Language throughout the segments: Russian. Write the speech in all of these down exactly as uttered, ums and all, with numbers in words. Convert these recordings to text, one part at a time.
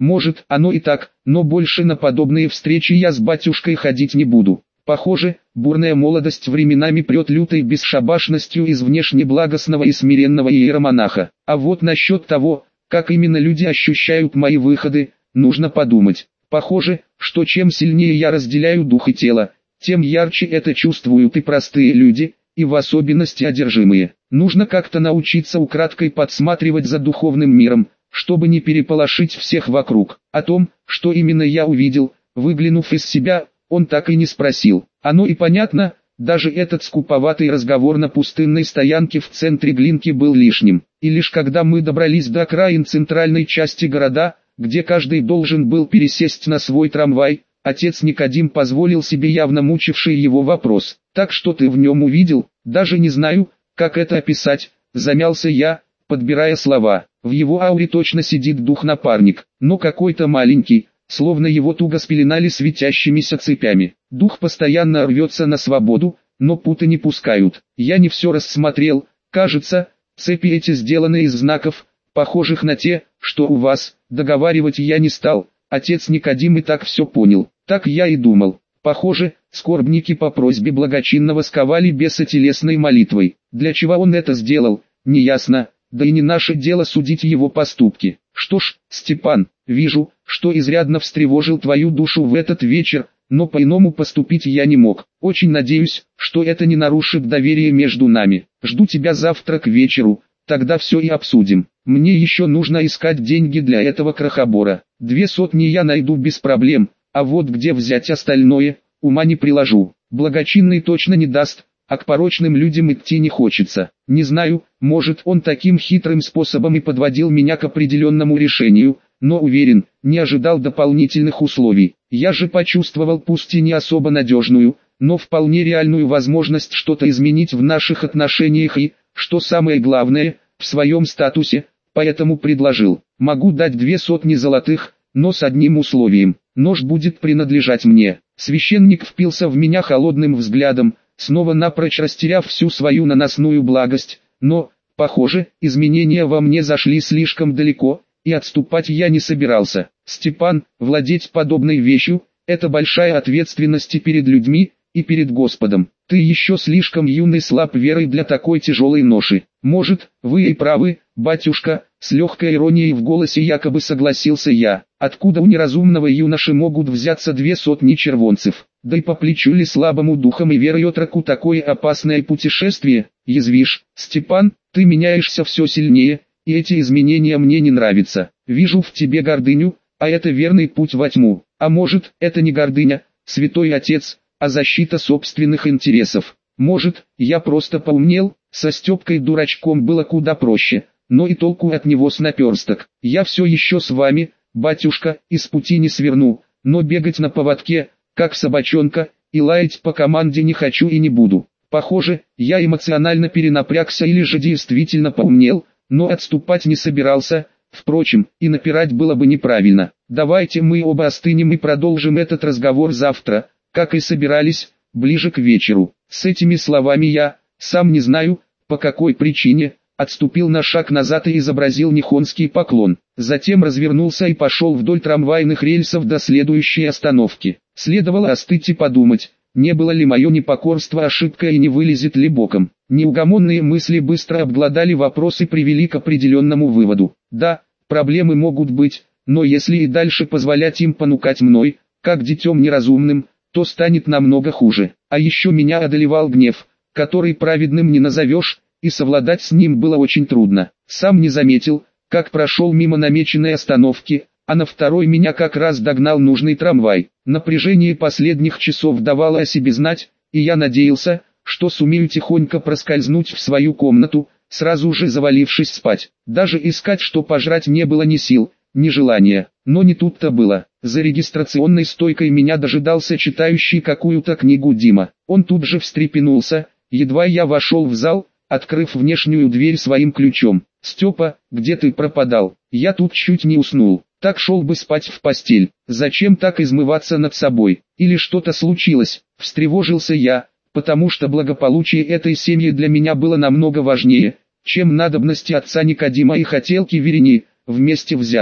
Может, оно и так, но больше на подобные встречи я с батюшкой ходить не буду. Похоже, бурная молодость временами прет лютой бесшабашностью из внешне благостного и смиренного иеромонаха. А вот насчет того, как именно люди ощущают мои выходы, нужно подумать. Похоже, что чем сильнее я разделяю дух и тело, тем ярче это чувствуют и простые люди, и в особенности одержимые. Нужно как-то научиться украдкой подсматривать за духовным миром, чтобы не переполошить всех вокруг. О том, что именно я увидел, выглянув из себя, он так и не спросил. Оно и понятно, даже этот скуповатый разговор на пустынной стоянке в центре Глинки был лишним. И лишь когда мы добрались до окраин центральной части города, где каждый должен был пересесть на свой трамвай, отец Никодим позволил себе явно мучивший его вопрос. «Так что ты в нем увидел?» «Даже не знаю, как это описать», — замялся я, подбирая слова. В его ауре точно сидит дух-напарник, но какой-то маленький, словно его туго спеленали светящимися цепями. Дух постоянно рвется на свободу, но путы не пускают. Я не все рассмотрел, кажется, цепи эти сделаны из знаков, похожих на те, что у вас. Договаривать я не стал, отец Никодим и так все понял. Так я и думал. Похоже, скорбники по просьбе благочинного сковали беса телесной молитвой. Для чего он это сделал, неясно, да и не наше дело судить его поступки. Что ж, Степан, вижу, что изрядно встревожил твою душу в этот вечер, но по-иному поступить я не мог. Очень надеюсь, что это не нарушит доверие между нами. Жду тебя завтра к вечеру, тогда все и обсудим. Мне еще нужно искать деньги для этого крохобора. Две сотни я найду без проблем, а вот где взять остальное, ума не приложу. Благочинный точно не даст, а к порочным людям идти не хочется. Не знаю, может он таким хитрым способом и подводил меня к определенному решению, но уверен, не ожидал дополнительных условий. Я же почувствовал пусть и не особо надежную, но вполне реальную возможность что-то изменить в наших отношениях и, что самое главное, в своем статусе, поэтому предложил. Могу дать две сотни золотых, но с одним условием. Нож будет принадлежать мне. Священник впился в меня холодным взглядом, снова напрочь растеряв всю свою наносную благость, но, похоже, изменения во мне зашли слишком далеко, и отступать я не собирался. Степан, владеть подобной вещью – это большая ответственность и перед людьми, и перед Господом. Ты еще слишком юный слаб верой для такой тяжелой ноши. Может, вы и правы, батюшка, с легкой иронией в голосе якобы согласился я. Откуда у неразумного юноши могут взяться две сотни червонцев? Да и по плечу ли слабому духом и верой отроку такое опасное путешествие? Язвишь, Степан, ты меняешься все сильнее, и эти изменения мне не нравятся. Вижу в тебе гордыню, а это верный путь во тьму. А может, это не гордыня, святой отец, а защита собственных интересов. Может, я просто поумнел, со Степкой дурачком было куда проще, но и толку от него с наперсток. Я все еще с вами, батюшка, и с пути не сверну, но бегать на поводке, как собачонка, и лаять по команде не хочу и не буду. Похоже, я эмоционально перенапрягся или же действительно поумнел, но отступать не собирался. Впрочем, и напирать было бы неправильно. Давайте мы оба остынем и продолжим этот разговор завтра, как и собирались, ближе к вечеру. С этими словами я, сам не знаю, по какой причине, отступил на шаг назад и изобразил нихонский поклон. Затем развернулся и пошел вдоль трамвайных рельсов до следующей остановки. Следовало остыть и подумать, не было ли мое непокорство ошибкой и не вылезет ли боком. Неугомонные мысли быстро обглодали вопрос и привели к определенному выводу. Да, проблемы могут быть, но если и дальше позволять им понукать мной, как детем неразумным, то станет намного хуже. А еще меня одолевал гнев, который праведным не назовешь, и совладать с ним было очень трудно. Сам не заметил, как прошел мимо намеченной остановки, а на второй меня как раз догнал нужный трамвай. Напряжение последних часов давало о себе знать, и я надеялся, что сумею тихонько проскользнуть в свою комнату, сразу же завалившись спать. Даже искать что пожрать не было ни сил, ни желания. Но не тут-то было. За регистрационной стойкой меня дожидался читающий какую-то книгу Дима. Он тут же встрепенулся, едва я вошел в зал, открыв внешнюю дверь своим ключом. «Степа, где ты пропадал? Я тут чуть не уснул. Так шел бы спать в постель. Зачем так измываться над собой? Или что-то случилось?» Встревожился я, потому что благополучие этой семьи для меня было намного важнее, чем надобности отца Никодима и хотелки Верени, вместе взятые.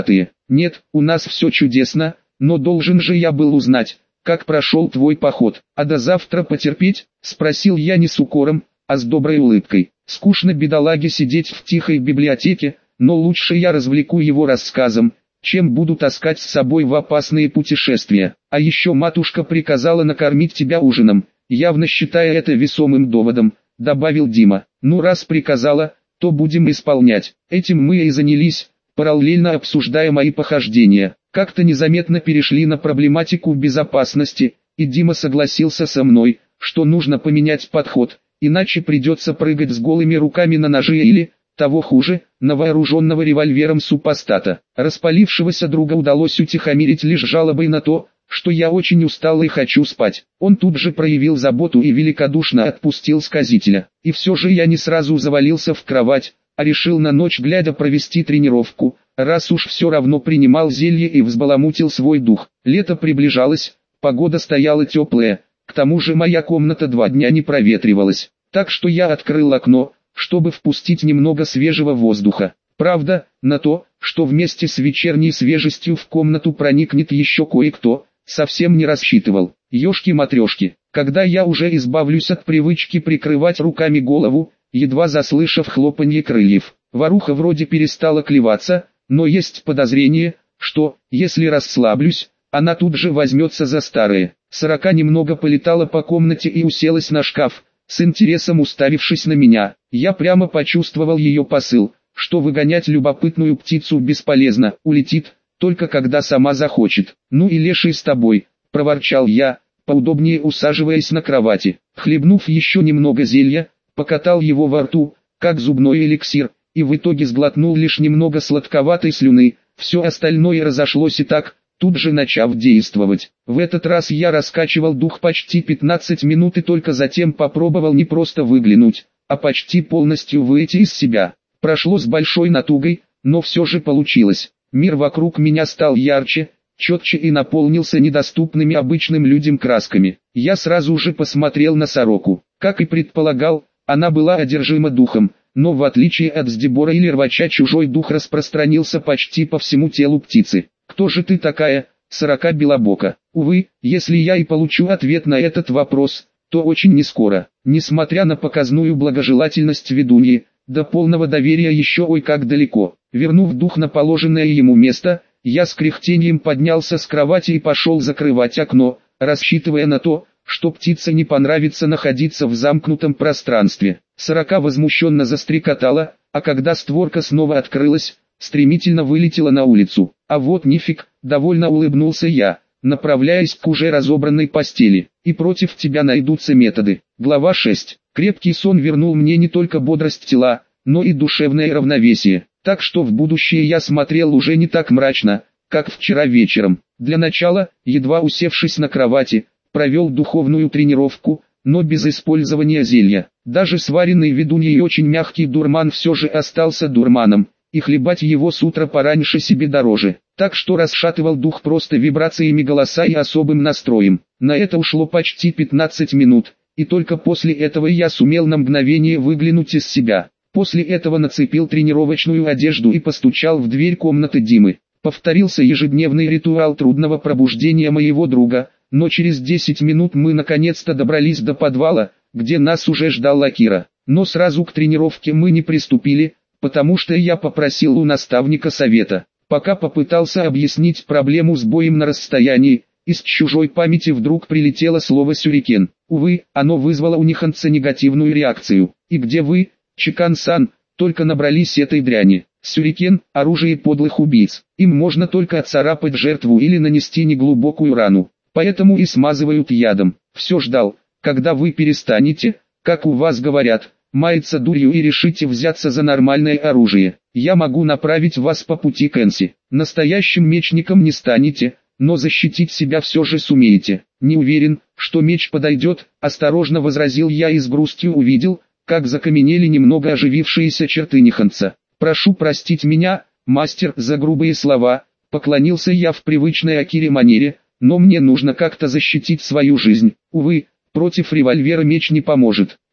Нет, у нас все чудесно, но должен же я был узнать, как прошел твой поход. А до завтра потерпеть? Спросил я не с укором, а с доброй улыбкой. Скучно бедолаге сидеть в тихой библиотеке, но лучше я развлеку его рассказом, чем буду таскать с собой в опасные путешествия. А еще матушка приказала накормить тебя ужином, явно считая это весомым доводом, добавил Дима. Ну раз приказала, то будем исполнять. Этим мы и занялись, параллельно обсуждая мои похождения. Как-то незаметно перешли на проблематику безопасности, и Дима согласился со мной, что нужно поменять подход, иначе придется прыгать с голыми руками на ножи или, того хуже, на вооруженного револьвером супостата. Распалившегося друга удалось утихомирить лишь жалобой на то, что я очень устал и хочу спать. Он тут же проявил заботу и великодушно отпустил сказителя. И все же я не сразу завалился в кровать, а решил на ночь глядя провести тренировку, раз уж все равно принимал зелье и взбаламутил свой дух. Лето приближалось, погода стояла теплая, к тому же моя комната два дня не проветривалась, так что я открыл окно, чтобы впустить немного свежего воздуха. Правда, на то, что вместе с вечерней свежестью в комнату проникнет еще кое-кто, совсем не рассчитывал. Ёшки-матрёшки, когда я уже избавлюсь от привычки прикрывать руками голову, едва заслышав хлопанье крыльев, воруха вроде перестала клеваться, но есть подозрение, что, если расслаблюсь, она тут же возьмется за старое. Сорока немного полетала по комнате и уселась на шкаф, с интересом уставившись на меня. Я прямо почувствовал ее посыл, что выгонять любопытную птицу бесполезно, улетит, только когда сама захочет. Ну и леший с тобой, проворчал я, поудобнее усаживаясь на кровати. Хлебнув еще немного зелья, покатал его во рту, как зубной эликсир, и в итоге сглотнул лишь немного сладковатой слюны, все остальное разошлось и так, тут же начав действовать. В этот раз я раскачивал дух почти пятнадцать минут и только затем попробовал не просто выглянуть, а почти полностью выйти из себя. Прошло с большой натугой, но все же получилось. Мир вокруг меня стал ярче, четче и наполнился недоступными обычным людям красками. Я сразу же посмотрел на сороку. Как и предполагал, она была одержима духом, но в отличие от сдебора или рвача чужой дух распространился почти по всему телу птицы. «Кто же ты такая, сорока белобока?» Увы, если я и получу ответ на этот вопрос, то очень нескоро. Несмотря на показную благожелательность ведуньи, до полного доверия еще ой как далеко. Вернув дух на положенное ему место, я с кряхтением поднялся с кровати и пошел закрывать окно, рассчитывая на то, что птице не понравится находиться в замкнутом пространстве. Сорока возмущенно застрекотала, а когда створка снова открылась, стремительно вылетела на улицу. А вот нифиг, довольно улыбнулся я, направляясь к уже разобранной постели. И против тебя найдутся методы. Глава шесть. Крепкий сон вернул мне не только бодрость тела, но и душевное равновесие. Так что в будущее я смотрел уже не так мрачно, как вчера вечером. Для начала, едва усевшись на кровати, провел духовную тренировку, но без использования зелья. Даже сваренный ведуньей очень мягкий дурман все же остался дурманом, и хлебать его с утра пораньше себе дороже. Так что расшатывал дух просто вибрациями голоса и особым настроем. На это ушло почти пятнадцать минут, и только после этого я сумел на мгновение выглянуть из себя. После этого нацепил тренировочную одежду и постучал в дверь комнаты Димы. Повторился ежедневный ритуал трудного пробуждения моего друга, но через десять минут мы наконец-то добрались до подвала, где нас уже ждал Акира. Но сразу к тренировке мы не приступили, потому что я попросил у наставника совета. Пока попытался объяснить проблему с боем на расстоянии, из чужой памяти вдруг прилетело слово «сюрикен». Увы, оно вызвало у Ниханца негативную реакцию. «И где вы, Чикан-сан, только набрались этой дряни?» Сюрикен – оружие подлых убийц. Им можно только отцарапать жертву или нанести неглубокую рану. Поэтому и смазывают ядом. Все ждал, когда вы перестанете, как у вас говорят, маяться дурью и решите взяться за нормальное оружие. Я могу направить вас по пути к Энси. Настоящим мечником не станете, но защитить себя все же сумеете. Не уверен, что меч подойдет, осторожно возразил я и с грустью увидел, как закаменели немного оживившиеся черты Ниханца. Прошу простить меня, мастер, за грубые слова, поклонился я в привычной Акире манере, но мне нужно как-то защитить свою жизнь. Увы, против револьвера меч не поможет.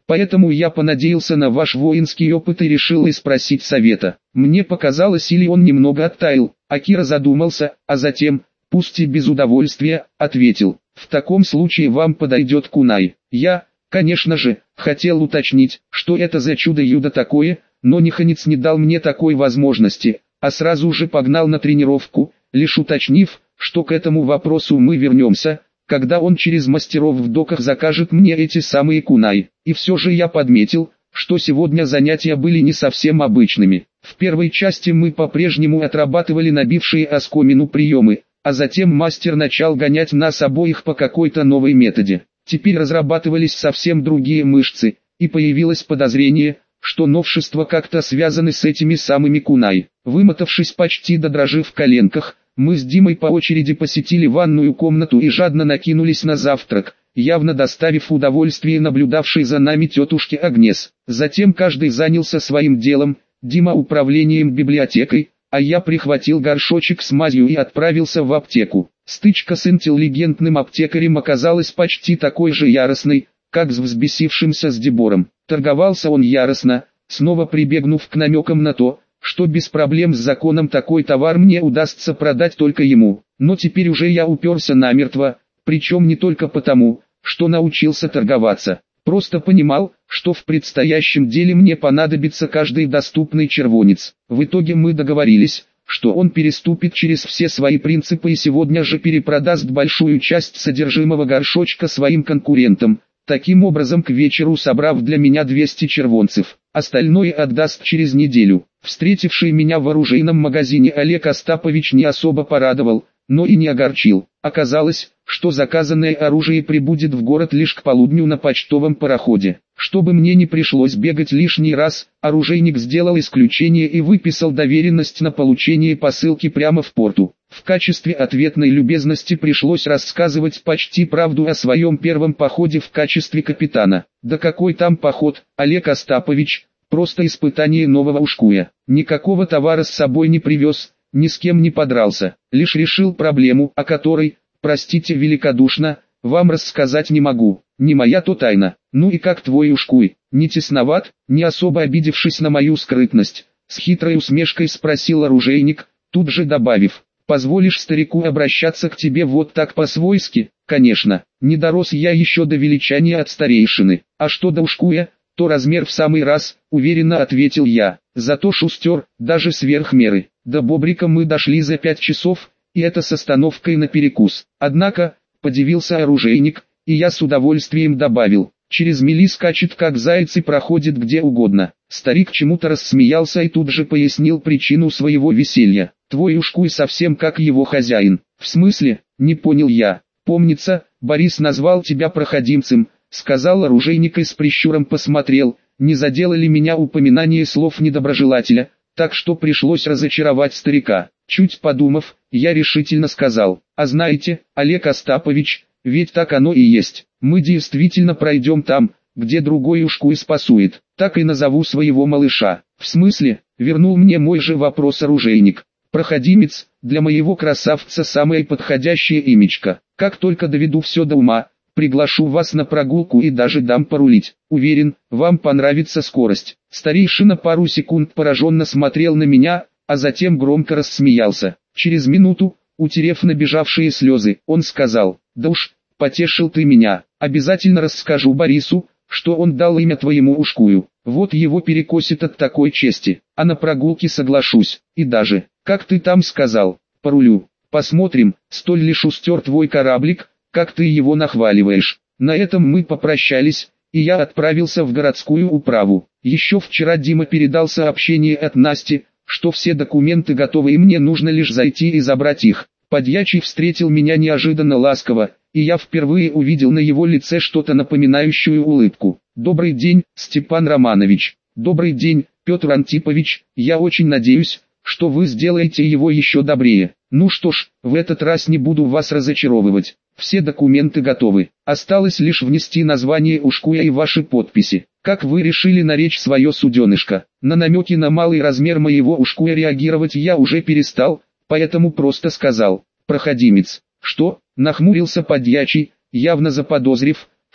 Поэтому я понадеялся на ваш воинский опыт и решил и спросить совета. Мне показалось, или он немного оттаял. Акира задумался, а затем, пусть и без удовольствия, ответил: в таком случае вам подойдет кунай. Я, конечно же, хотел уточнить, что это за чудо-юдо такое, но Нихонец не дал мне такой возможности, а сразу же погнал на тренировку, лишь уточнив, что к этому вопросу мы вернемся, когда он через мастеров в доках закажет мне эти самые кунай. И все же я подметил, что сегодня занятия были не совсем обычными. В первой части мы по-прежнему отрабатывали набившие оскомину приемы, а затем мастер начал гонять нас обоих по какой-то новой методе. Теперь разрабатывались совсем другие мышцы, и появилось подозрение, что новшества как-то связаны с этими самыми кунай. Вымотавшись почти до дрожи в коленках, мы с Димой по очереди посетили ванную комнату и жадно накинулись на завтрак, явно доставив удовольствие наблюдавшей за нами тетушке Агнес. Затем каждый занялся своим делом, Дима управлением библиотекой, а я прихватил горшочек с мазью и отправился в аптеку. Стычка с интеллигентным аптекарем оказалась почти такой же яростной, как с взбесившимся с Дебором. Торговался он яростно, снова прибегнув к намекам на то, что без проблем с законом такой товар мне удастся продать только ему. Но теперь уже я уперся намертво, причем не только потому, что научился торговаться. Просто понимал, что в предстоящем деле мне понадобится каждый доступный червонец. В итоге мы договорились, что он переступит через все свои принципы и сегодня же перепродаст большую часть содержимого горшочка своим конкурентам, таким образом к вечеру собрав для меня двести червонцев. Остальное отдаст через неделю. Встретивший меня в оружейном магазине Олег Остапович не особо порадовал, но и не огорчил. Оказалось, что заказанное оружие прибудет в город лишь к полудню на почтовом пароходе. Чтобы мне не пришлось бегать лишний раз, оружейник сделал исключение и выписал доверенность на получение посылки прямо в порту. В качестве ответной любезности пришлось рассказывать почти правду о своем первом походе в качестве капитана. Да какой там поход, Олег Остапович, просто испытание нового ушкуя. Никакого товара с собой не привез, ни с кем не подрался, лишь решил проблему, о которой, простите великодушно, вам рассказать не могу, не моя то тайна. Ну и как твой ушкуй, не тесноват? Не особо обидевшись на мою скрытность, с хитрой усмешкой спросил оружейник, тут же добавив: позволишь старику обращаться к тебе вот так по-свойски? Конечно, не дорос я еще до величания от старейшины, а что до ушкуя, то размер в самый раз, уверенно ответил я. Зато шустер, даже сверх меры. До Бобрика мы дошли за пять часов, и это с остановкой на перекус. Однако, подивился оружейник, и я с удовольствием добавил: через мели скачет как заяц и проходит где угодно. Старик чему-то рассмеялся и тут же пояснил причину своего веселья. Твой ушкуй совсем как его хозяин. В смысле, не понял я. Помнится, Борис назвал тебя проходимцем, сказал оружейник и с прищуром посмотрел, не задело ли меня упоминание слов недоброжелателя, так что пришлось разочаровать старика. Чуть подумав, я решительно сказал: а знаете, Олег Остапович, ведь так оно и есть. Мы действительно пройдем там, где другой ушкуй спасует. Так и назову своего малыша. В смысле, вернул мне мой же вопрос оружейник. Проходимец, для моего красавца самое подходящее имечко. Как только доведу все до ума, приглашу вас на прогулку и даже дам порулить. Уверен, вам понравится скорость. Старейшина пару секунд пораженно смотрел на меня, а затем громко рассмеялся. Через минуту, утерев набежавшие слезы, он сказал: да уж, потешил ты меня. Обязательно расскажу Борису, что он дал имя твоему ушкую. Вот его перекосит от такой чести. А на прогулке соглашусь. И даже, как ты там сказал, порулю. Посмотрим, столь ли шустер твой кораблик, как ты его нахваливаешь. На этом мы попрощались, и я отправился в городскую управу. Еще вчера Дима передал сообщение от Насти, что все документы готовы и мне нужно лишь зайти и забрать их. Подьячий встретил меня неожиданно ласково, и я впервые увидел на его лице что-то напоминающую улыбку. «Добрый день, Степан Романович. Добрый день, Петр Антипович. Я очень надеюсь, что вы сделаете его еще добрее. Ну что ж, в этот раз не буду вас разочаровывать. Все документы готовы. Осталось лишь внести название ушкуя и ваши подписи. Как вы решили наречь свое суденышко? На намеки на малый размер моего ушкуя реагировать я уже перестал, поэтому просто сказал: проходимец. Что? Нахмурился подьячий, явно заподозрив,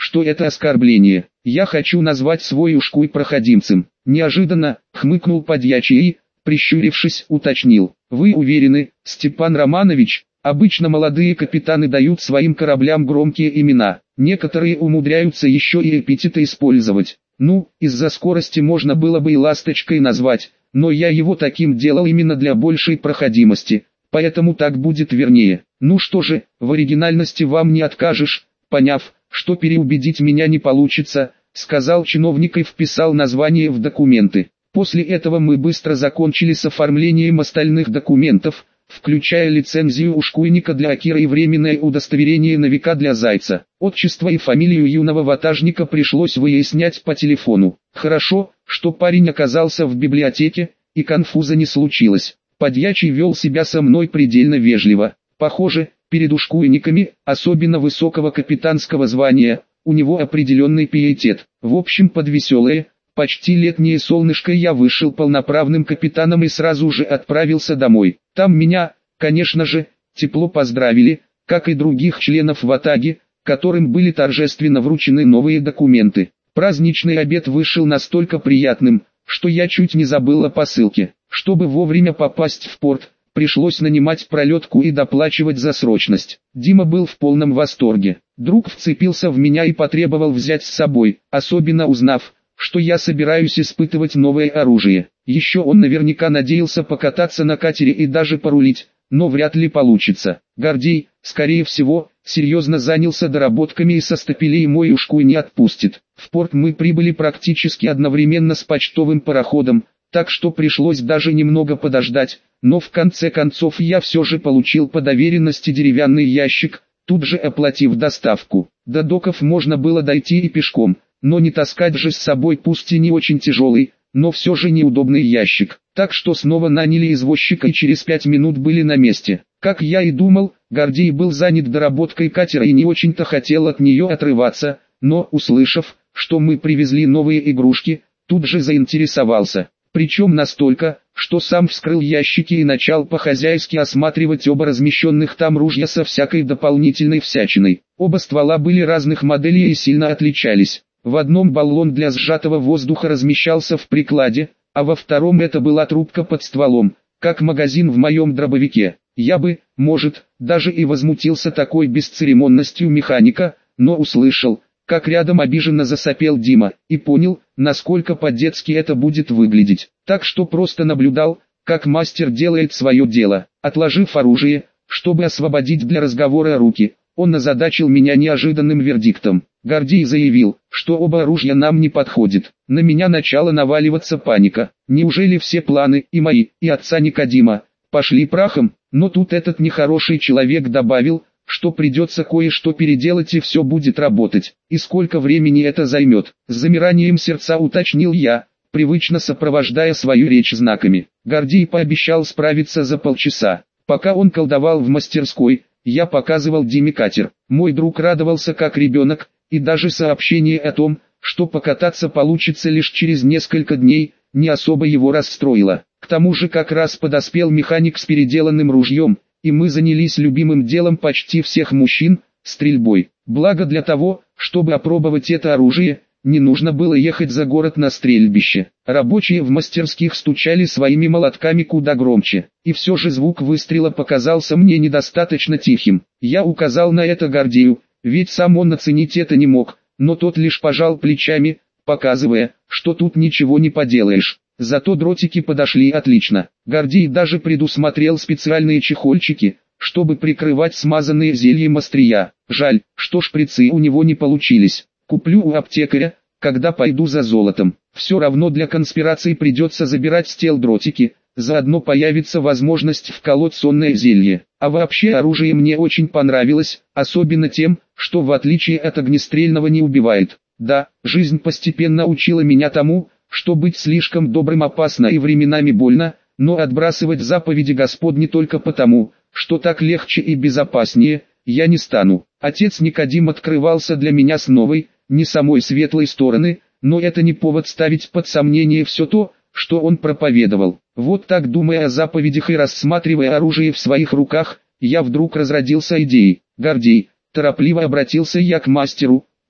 что это оскорбление. Я хочу назвать свой ушкуй проходимцем. Неожиданно, хмыкнул подьячий и, прищурившись, уточнил. Вы уверены, Степан Романович? Обычно молодые капитаны дают своим кораблям громкие имена. Некоторые умудряются еще и эпитеты использовать. Ну, из-за скорости можно было бы и ласточкой назвать, но я его таким делал именно для большей проходимости, поэтому так будет вернее. Ну что же, в оригинальности вам не откажешь. Поняв, что переубедить меня не получится, сказал чиновник и вписал название в документы. После этого мы быстро закончили с оформлением остальных документов, включая лицензию ушкуйника для Акира и временное удостоверение новика для Зайца. Отчество и фамилию юного ватажника пришлось выяснять по телефону. Хорошо, что парень оказался в библиотеке, и конфуза не случилось. Подьячий вел себя со мной предельно вежливо. Похоже, перед ушкуйниками, особенно высокого капитанского звания, у него определенный пиетет. В общем, под веселое, почти летнее солнышко я вышел полноправным капитаном и сразу же отправился домой. Там меня, конечно же, тепло поздравили, как и других членов ватаги, которым были торжественно вручены новые документы. Праздничный обед вышел настолько приятным, что я чуть не забыл о посылке. Чтобы вовремя попасть в порт, пришлось нанимать пролетку и доплачивать за срочность. Дима был в полном восторге. Друг вцепился в меня и потребовал взять с собой, особенно узнав, что я собираюсь испытывать новое оружие. Еще он наверняка надеялся покататься на катере и даже порулить, но вряд ли получится. Гордей, скорее всего, серьезно занялся доработками и со стапелей мой ушкуй не отпустит. В порт мы прибыли практически одновременно с почтовым пароходом, так что пришлось даже немного подождать, но в конце концов я все же получил по доверенности деревянный ящик, тут же оплатив доставку. До доков можно было дойти и пешком, но не таскать же с собой пусть и не очень тяжелый, но все же неудобный ящик. Так что снова наняли извозчика и через пять минут были на месте. Как я и думал, Гордей был занят доработкой катера и не очень-то хотел от нее отрываться, но, услышав, что мы привезли новые игрушки, тут же заинтересовался. Причем настолько, что сам вскрыл ящики и начал по-хозяйски осматривать оба размещенных там ружья со всякой дополнительной всячиной. Оба ствола были разных моделей и сильно отличались. В одном баллон для сжатого воздуха размещался в прикладе, а во втором это была трубка под стволом, как магазин в моем дробовике. Я бы, может, даже и возмутился такой бесцеремонностью механика, но услышал, как рядом обиженно засопел Дима, и понял, насколько по-детски это будет выглядеть. Так что просто наблюдал, как мастер делает свое дело. Отложив оружие, чтобы освободить для разговора руки, он озадачил меня неожиданным вердиктом. Гордей заявил, что оба оружия нам не подходят. На меня начала наваливаться паника. Неужели все планы, и мои, и отца Никодима, пошли прахом? Но тут этот нехороший человек добавил, что придется кое-что переделать и все будет работать. И сколько времени это займет? С замиранием сердца уточнил я, привычно сопровождая свою речь знаками. Гордей пообещал справиться за полчаса. Пока он колдовал в мастерской, я показывал Диме катер. Мой друг радовался как ребенок, и даже сообщение о том, что покататься получится лишь через несколько дней, не особо его расстроило. К тому же как раз подоспел механик с переделанным ружьем, и мы занялись любимым делом почти всех мужчин – стрельбой. Благо для того, чтобы опробовать это оружие, не нужно было ехать за город на стрельбище. Рабочие в мастерских стучали своими молотками куда громче, и все же звук выстрела показался мне недостаточно тихим. Я указал на это Гордею, ведь сам он оценить это не мог, но тот лишь пожал плечами, показывая, что тут ничего не поделаешь. Зато дротики подошли отлично. Гордей даже предусмотрел специальные чехольчики, чтобы прикрывать смазанные зельем острия. Жаль, что шприцы у него не получились. Куплю у аптекаря, когда пойду за золотом. Все равно для конспирации придется забирать с тел дротики, заодно появится возможность вколоть сонное зелье. А вообще оружие мне очень понравилось, особенно тем, что в отличие от огнестрельного не убивает. Да, жизнь постепенно учила меня тому, что быть слишком добрым опасно и временами больно, но отбрасывать заповеди Господни только потому, что так легче и безопаснее, я не стану. Отец Никодим открывался для меня с новой, не самой светлой стороны, но это не повод ставить под сомнение все то, что он проповедовал. Вот так, думая о заповедях и рассматривая оружие в своих руках, я вдруг разродился идеей. Гордей, торопливо обратился я к мастеру,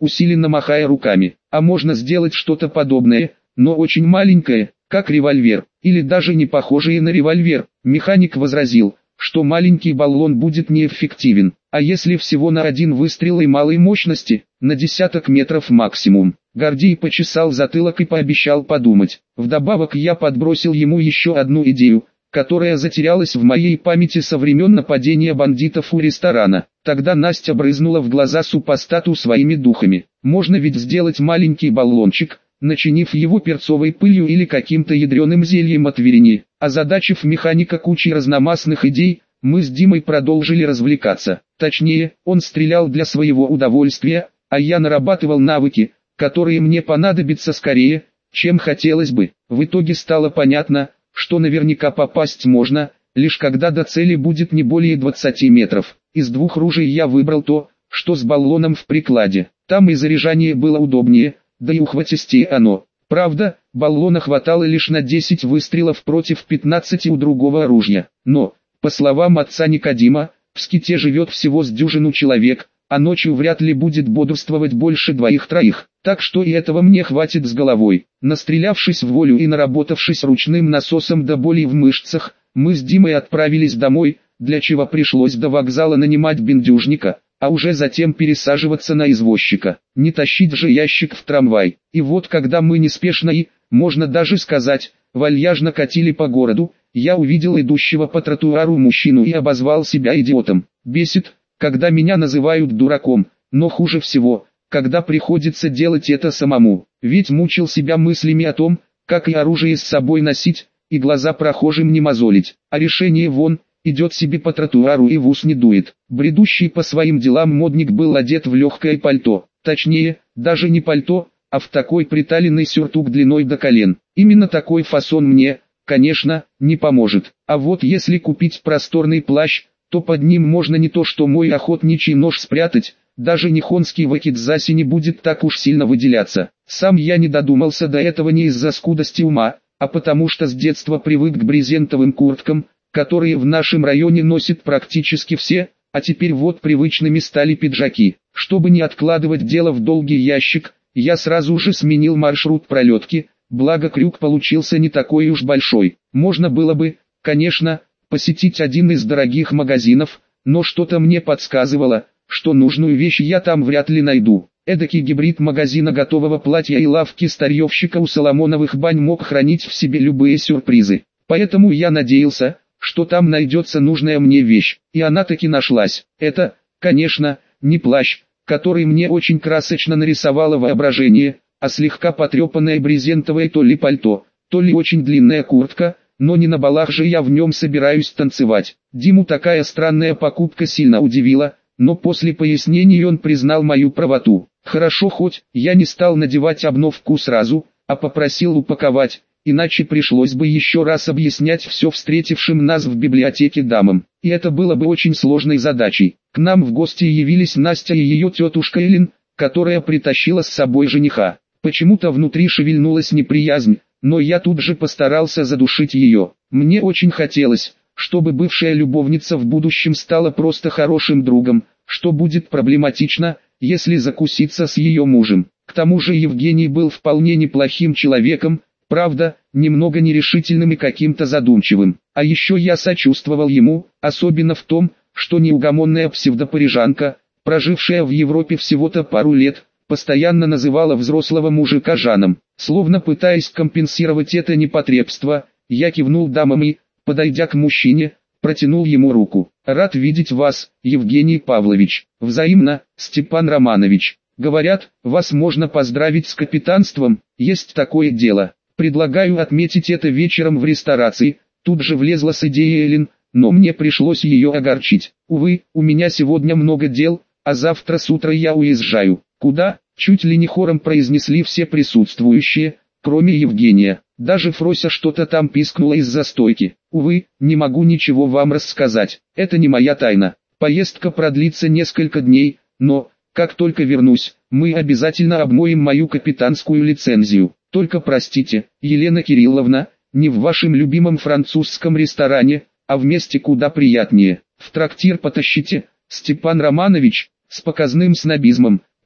усиленно махая руками. А можно сделать что-то подобное, но очень маленькое, как револьвер, или даже не похожее на револьвер. Механик возразил, что маленький баллон будет неэффективен, а если всего на один выстрел и малой мощности, на десяток метров максимум. Гордей почесал затылок и пообещал подумать. Вдобавок я подбросил ему еще одну идею, которая затерялась в моей памяти со времен нападения бандитов у ресторана. Тогда Настя брызнула в глаза супостату своими духами. Можно ведь сделать маленький баллончик, начинив его перцовой пылью или каким-то ядреным зельем от верени. Озадачив механика кучей разномастных идей, мы с Димой продолжили развлекаться. Точнее, он стрелял для своего удовольствия, а я нарабатывал навыки, которые мне понадобятся скорее, чем хотелось бы. В итоге стало понятно, что наверняка попасть можно, лишь когда до цели будет не более двадцати метров. Из двух ружей я выбрал то, что с баллоном в прикладе. Там и заряжание было удобнее, да и ухватистее оно. Правда, баллона хватало лишь на десять выстрелов против пятнадцати у другого оружия. Но, по словам отца Никодима, в ските живет всего с дюжину человек, а ночью вряд ли будет бодрствовать больше двоих-троих. Так что и этого мне хватит с головой. Настрелявшись в волю и наработавшись ручным насосом до боли в мышцах, мы с Димой отправились домой, для чего пришлось до вокзала нанимать бендюжника, а уже затем пересаживаться на извозчика. Не тащить же ящик в трамвай. И вот когда мы неспешно и, можно даже сказать, вальяжно катили по городу, я увидел идущего по тротуару мужчину и обозвал себя идиотом. Бесит, когда меня называют дураком, но хуже всего, когда приходится делать это самому. Ведь мучил себя мыслями о том, как и оружие с собой носить, и глаза прохожим не мозолить. А решение вон, идет себе по тротуару и в ус не дует. Бредущий по своим делам модник был одет в легкое пальто. Точнее, даже не пальто, а в такой приталенный сюртук длиной до колен. Именно такой фасон мне, конечно, не поможет. А вот если купить просторный плащ, то под ним можно не то что мой охотничий нож спрятать, даже нихонский вакидзаси не будет так уж сильно выделяться. Сам я не додумался до этого не из-за скудости ума, а потому что с детства привык к брезентовым курткам, которые в нашем районе носят практически все, а теперь вот привычными стали пиджаки. Чтобы не откладывать дело в долгий ящик, я сразу же сменил маршрут пролетки, благо крюк получился не такой уж большой. Можно было бы, конечно, посетить один из дорогих магазинов, но что-то мне подсказывало, что нужную вещь я там вряд ли найду. Эдакий гибрид магазина готового платья и лавки старьевщика у Соломоновых бань мог хранить в себе любые сюрпризы. Поэтому я надеялся, что там найдется нужная мне вещь, и она таки нашлась. Это, конечно, не плащ, который мне очень красочно нарисовало воображение, а слегка потрепанное брезентовое то ли пальто, то ли очень длинная куртка, но не на балах же я в нем собираюсь танцевать. Диму такая странная покупка сильно удивила, но после пояснений он признал мою правоту. Хорошо, хоть я не стал надевать обновку сразу, а попросил упаковать, иначе пришлось бы еще раз объяснять все встретившим нас в библиотеке дамам, и это было бы очень сложной задачей. К нам в гости явились Настя и ее тетушка Элин, которая притащила с собой жениха. Почему-то внутри шевельнулась неприязнь, но я тут же постарался задушить ее. Мне очень хотелось, чтобы бывшая любовница в будущем стала просто хорошим другом, что будет проблематично, если закуситься с ее мужем. К тому же Евгений был вполне неплохим человеком, правда, немного нерешительным и каким-то задумчивым. А еще я сочувствовал ему, особенно в том, что неугомонная псевдопарижанка, прожившая в Европе всего-то пару лет, постоянно называла взрослого мужика Жаном. Словно пытаясь компенсировать это непотребство, я кивнул дамам и, подойдя к мужчине, протянул ему руку. «Рад видеть вас, Евгений Павлович». «Взаимно, Степан Романович. Говорят, вас можно поздравить с капитанством, есть такое дело. Предлагаю отметить это вечером в ресторации». Тут же влезла с идеей Элин, но мне пришлось ее огорчить. «Увы, у меня сегодня много дел, а завтра с утра я уезжаю». «Куда?» — чуть ли не хором произнесли все присутствующие, кроме Евгения. Даже Фрося что-то там пискнула из-за стойки. «Увы, не могу ничего вам рассказать, это не моя тайна. Поездка продлится несколько дней, но, как только вернусь, мы обязательно обмоем мою капитанскую лицензию. Только простите, Елена Кирилловна, не в вашем любимом французском ресторане, а в месте куда приятнее. В трактир потащите, Степан Романович», с показным снобизмом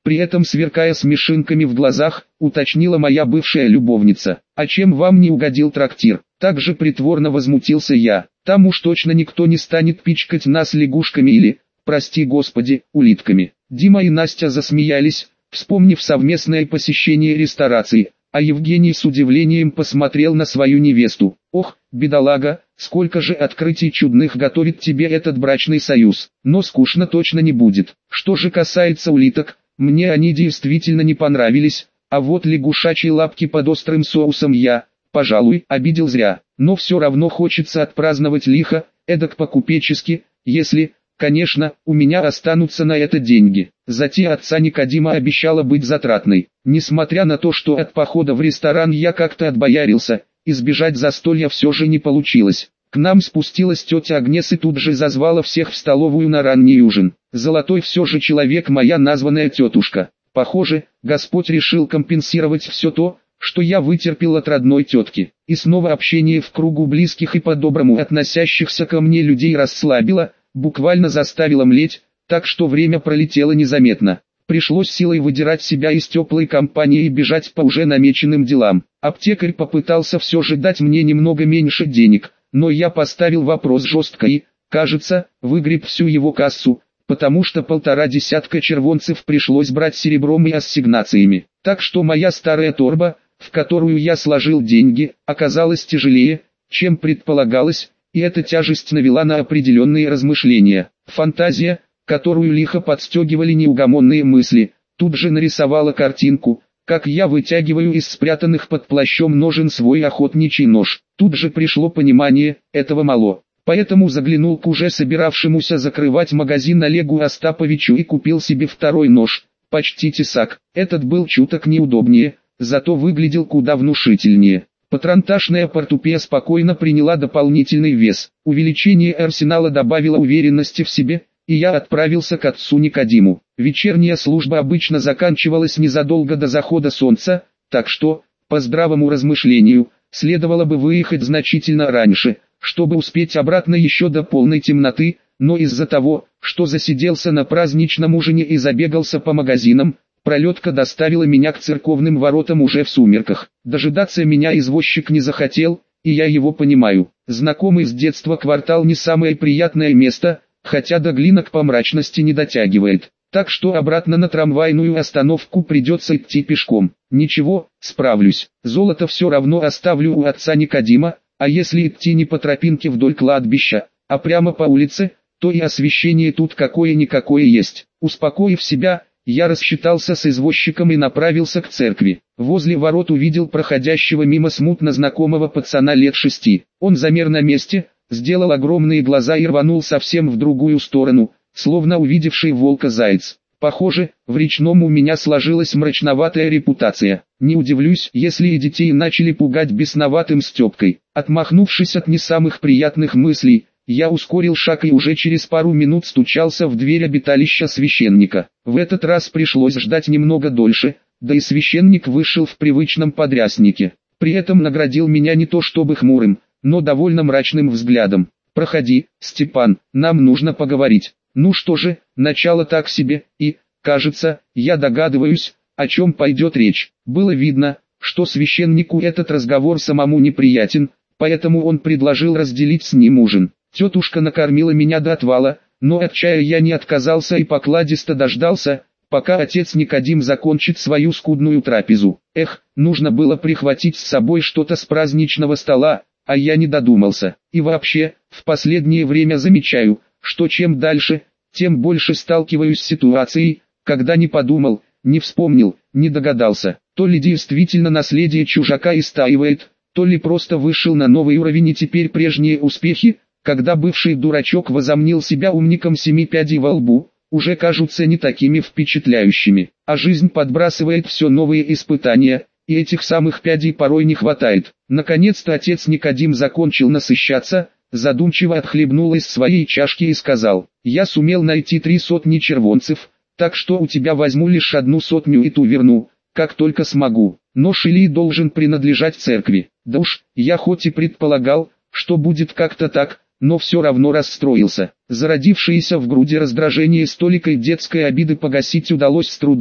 При этом, сверкая смешинками в глазах, уточнила моя бывшая любовница. «А чем вам не угодил трактир?» Также притворно возмутился я. «Там уж точно никто не станет пичкать нас лягушками или, прости господи, улитками». Дима и Настя засмеялись, вспомнив совместное посещение ресторации, а Евгений с удивлением посмотрел на свою невесту. «Ох, бедолага, сколько же открытий чудных готовит тебе этот брачный союз, но скучно точно не будет». Что же касается улиток, мне они действительно не понравились, а вот лягушачьи лапки под острым соусом я, пожалуй, обидел зря. Но все равно хочется отпраздновать лихо, эдак по-купечески, если, конечно, у меня останутся на это деньги. Затея отца Никодима обещала быть затратной. Несмотря на то, что от похода в ресторан я как-то отбоярился, избежать застолья все же не получилось. К нам спустилась тетя Агнес и тут же зазвала всех в столовую на ранний ужин. Золотой все же человек моя названная тетушка. Похоже, Господь решил компенсировать все то, что я вытерпел от родной тетки. И снова общение в кругу близких и по-доброму относящихся ко мне людей расслабило, буквально заставило млеть, так что время пролетело незаметно. Пришлось силой выдирать себя из теплой компании и бежать по уже намеченным делам. Аптекарь попытался все же дать мне немного меньше денег, но я поставил вопрос жестко и, кажется, выгреб всю его кассу, потому что полтора десятка червонцев пришлось брать серебром и ассигнациями. Так что моя старая торба, в которую я сложил деньги, оказалась тяжелее, чем предполагалось, и эта тяжесть навела на определенные размышления. Фантазия, которую лихо подстегивали неугомонные мысли, тут же нарисовала картинку, как я вытягиваю из спрятанных под плащом ножен свой охотничий нож. Тут же пришло понимание, этого мало. Поэтому заглянул к уже собиравшемуся закрывать магазин Олегу Остаповичу и купил себе второй нож, почти тесак. Этот был чуток неудобнее, зато выглядел куда внушительнее. Патронташная портупея спокойно приняла дополнительный вес. Увеличение арсенала добавило уверенности в себе, и я отправился к отцу Никодиму. Вечерняя служба обычно заканчивалась незадолго до захода солнца, так что, по здравому размышлению, следовало бы выехать значительно раньше, чтобы успеть обратно еще до полной темноты, но из-за того, что засиделся на праздничном ужине и забегался по магазинам, пролетка доставила меня к церковным воротам уже в сумерках. Дожидаться меня извозчик не захотел, и я его понимаю. Знакомый с детства квартал не самое приятное место, хотя до Глинок по мрачности не дотягивает. Так что обратно на трамвайную остановку придется идти пешком. Ничего, справлюсь. Золото все равно оставлю у отца Никодима, а если идти не по тропинке вдоль кладбища, а прямо по улице, то и освещение тут какое-никакое есть. Успокоив себя, я рассчитался с извозчиком и направился к церкви. Возле ворот увидел проходящего мимо смутно знакомого пацана лет шести. Он замер на месте, сделал огромные глаза и рванул совсем в другую сторону, словно увидевший волка заяц. Похоже, в речном у меня сложилась мрачноватая репутация. Не удивлюсь, если и детей начали пугать бесноватым Степкой. Отмахнувшись от не самых приятных мыслей, я ускорил шаг и уже через пару минут стучался в дверь обиталища священника. В этот раз пришлось ждать немного дольше, да и священник вышел в привычном подряснике. При этом наградил меня не то чтобы хмурым, но довольно мрачным взглядом. «Проходи, Степан, нам нужно поговорить». Ну что же, начало так себе, и, кажется, я догадываюсь, о чем пойдет речь. Было видно, что священнику этот разговор самому неприятен, поэтому он предложил разделить с ним ужин. Тетушка накормила меня до отвала, но от чая я не отказался и покладисто дождался, пока отец Никодим закончит свою скудную трапезу. Эх, нужно было прихватить с собой что-то с праздничного стола, а я не додумался. И вообще, в последнее время замечаю, что чем дальше, тем больше сталкиваюсь с ситуацией, когда не подумал, не вспомнил, не догадался. То ли действительно наследие чужака истаивает, то ли просто вышел на новый уровень и теперь прежние успехи, когда бывший дурачок возомнил себя умником семи пядей во лбу, уже кажутся не такими впечатляющими. А жизнь подбрасывает все новые испытания, и этих самых пядей порой не хватает. Наконец-то отец Никодим закончил насыщаться, задумчиво отхлебнул из своей чашки и сказал: «Я сумел найти три сотни червонцев, так что у тебя возьму лишь одну сотню и ту верну, как только смогу. Нож Илии должен принадлежать церкви». Да уж, я хоть и предполагал, что будет как-то так, но все равно расстроился. Зародившееся в груди раздражение с толикой детской обиды погасить удалось с трудом.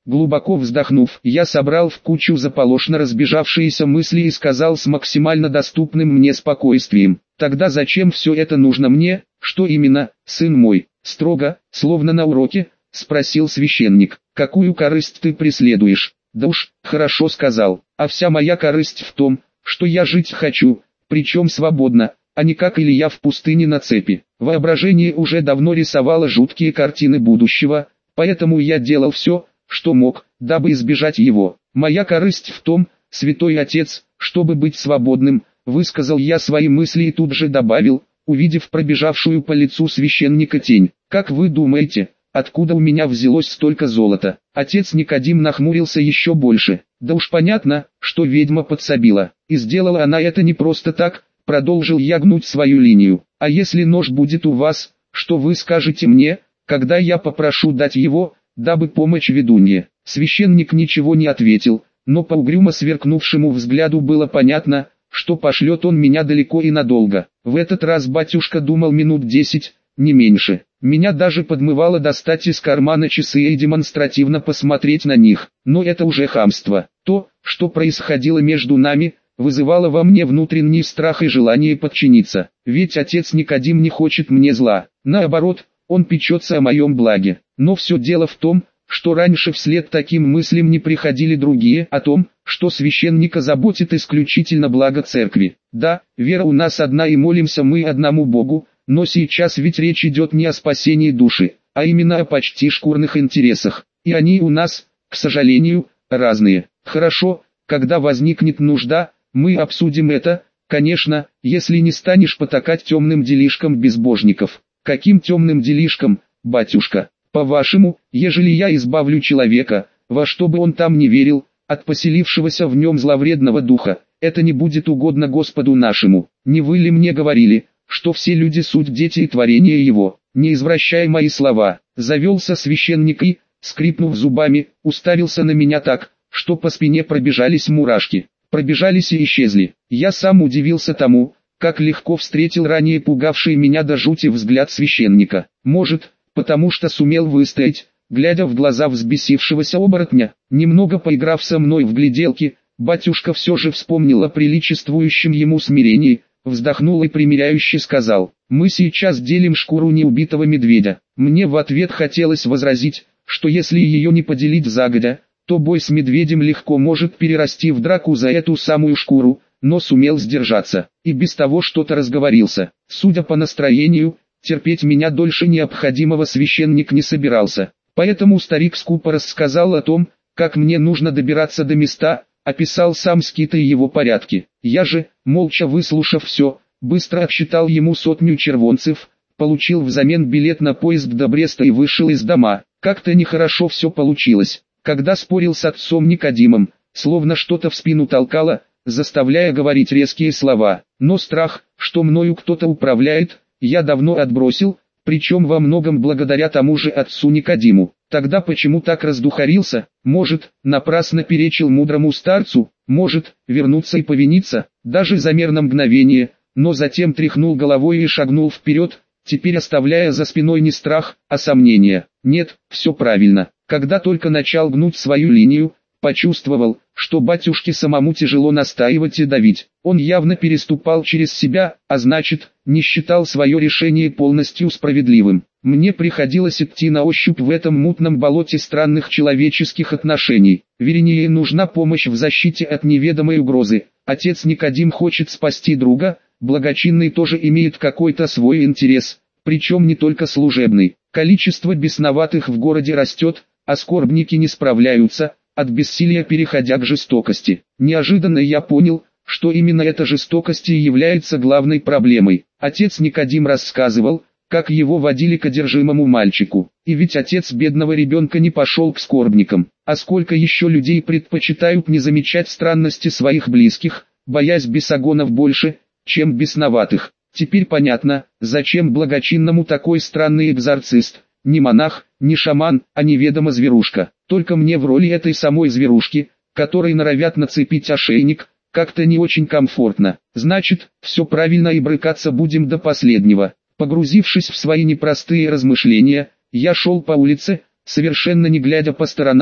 Глубоко вздохнув, я собрал в кучу заполошно разбежавшиеся мысли и сказал с максимально доступным мне спокойствием: «Тогда зачем все это нужно мне, что именно, сын мой?» Строго, словно на уроке, спросил священник: «Какую корысть ты преследуешь?» «Да уж, хорошо сказал, а вся моя корысть в том, что я жить хочу, причем свободно, а не как Илья в пустыне на цепи». Воображение уже давно рисовало жуткие картины будущего, поэтому я делал все, что мог, дабы избежать его. «Моя корысть в том, святой отец, чтобы быть свободным», высказал я свои мысли и тут же добавил, увидев пробежавшую по лицу священника тень: «Как вы думаете, откуда у меня взялось столько золота?» Отец Никодим нахмурился еще больше. «Да уж понятно, что ведьма подсобила, и сделала она это не просто так», продолжил я гнуть свою линию. «А если нож будет у вас, что вы скажете мне, когда я попрошу дать его, дабы помочь ведунье?» Священник ничего не ответил, но по угрюмо сверкнувшему взгляду было понятно, что пошлет он меня далеко и надолго. В этот раз батюшка думал минут десять, не меньше. Меня даже подмывало достать из кармана часы и демонстративно посмотреть на них, но это уже хамство. То, что происходило между нами, вызывало во мне внутренний страх и желание подчиниться. Ведь отец Никодим не хочет мне зла, наоборот, он печется о моем благе. Но все дело в том, что раньше вслед таким мыслям не приходили другие, о том, что священника заботит исключительно благо церкви. Да, вера у нас одна и молимся мы одному Богу, но сейчас ведь речь идет не о спасении души, а именно о почти шкурных интересах. И они у нас, к сожалению, разные. Хорошо, когда возникнет нужда, мы обсудим это, конечно, если не станешь потакать темным делишкам безбожников. Каким темным делишкам, батюшка? По-вашему, ежели я избавлю человека, во что бы он там ни верил, от поселившегося в нем зловредного духа, это не будет угодно Господу нашему? Не вы ли мне говорили, что все люди суть дети и творения его? Не извращай мои слова. Завелся священник и, скрипнув зубами, уставился на меня так, что по спине пробежались мурашки. Пробежались и исчезли. Я сам удивился тому, как легко встретил ранее пугавший меня до жути взгляд священника. Может, потому что сумел выстоять, глядя в глаза взбесившегося оборотня. Немного поиграв со мной в гляделки, батюшка все же вспомнил о приличествующем ему смирении, вздохнул и примиряюще сказал: «Мы сейчас делим шкуру неубитого медведя». Мне в ответ хотелось возразить, что если ее не поделить загодя, то бой с медведем легко может перерасти в драку за эту самую шкуру, но сумел сдержаться, и без того что-то разговорился. Судя по настроению, терпеть меня дольше необходимого священник не собирался, поэтому старик скупо рассказал о том, как мне нужно добираться до места, описал сам скиты и его порядки. Я же, молча выслушав все, быстро отсчитал ему сотню червонцев, получил взамен билет на поезд до Бреста и вышел из дома. Как-то нехорошо все получилось. Когда спорил с отцом Никодимом, словно что-то в спину толкало, заставляя говорить резкие слова. Но страх, что мною кто-то управляет, я давно отбросил, причем во многом благодаря тому же отцу Никодиму. Тогда почему так раздухарился? Может, напрасно перечил мудрому старцу, может, вернуться и повиниться, даже замер на мгновение, но затем тряхнул головой и шагнул вперед, теперь оставляя за спиной не страх, а сомнение. Нет, все правильно. Когда только начал гнуть свою линию, почувствовал, что батюшке самому тяжело настаивать и давить. Он явно переступал через себя, а значит, не считал свое решение полностью справедливым. Мне приходилось идти на ощупь в этом мутном болоте странных человеческих отношений. Вернее, нужна помощь в защите от неведомой угрозы. Отец Никодим хочет спасти друга, благочинный тоже имеет какой-то свой интерес, причем не только служебный. Количество бесноватых в городе растет, а скорбники не справляются, от бессилия переходя к жестокости. Неожиданно я понял, что именно эта жестокость и является главной проблемой. Отец Никодим рассказывал, как его водили к одержимому мальчику. И ведь отец бедного ребенка не пошел к скорбникам. А сколько еще людей предпочитают не замечать странности своих близких, боясь бесогонов больше, чем бесноватых. Теперь понятно, зачем благочинному такой странный экзорцист. Не монах, не шаман, а неведома зверушка. Только мне в роли этой самой зверушки, которой норовят нацепить ошейник, как-то не очень комфортно. Значит, все правильно и брыкаться будем до последнего. Погрузившись в свои непростые размышления, я шел по улице, совершенно не глядя по сторонам,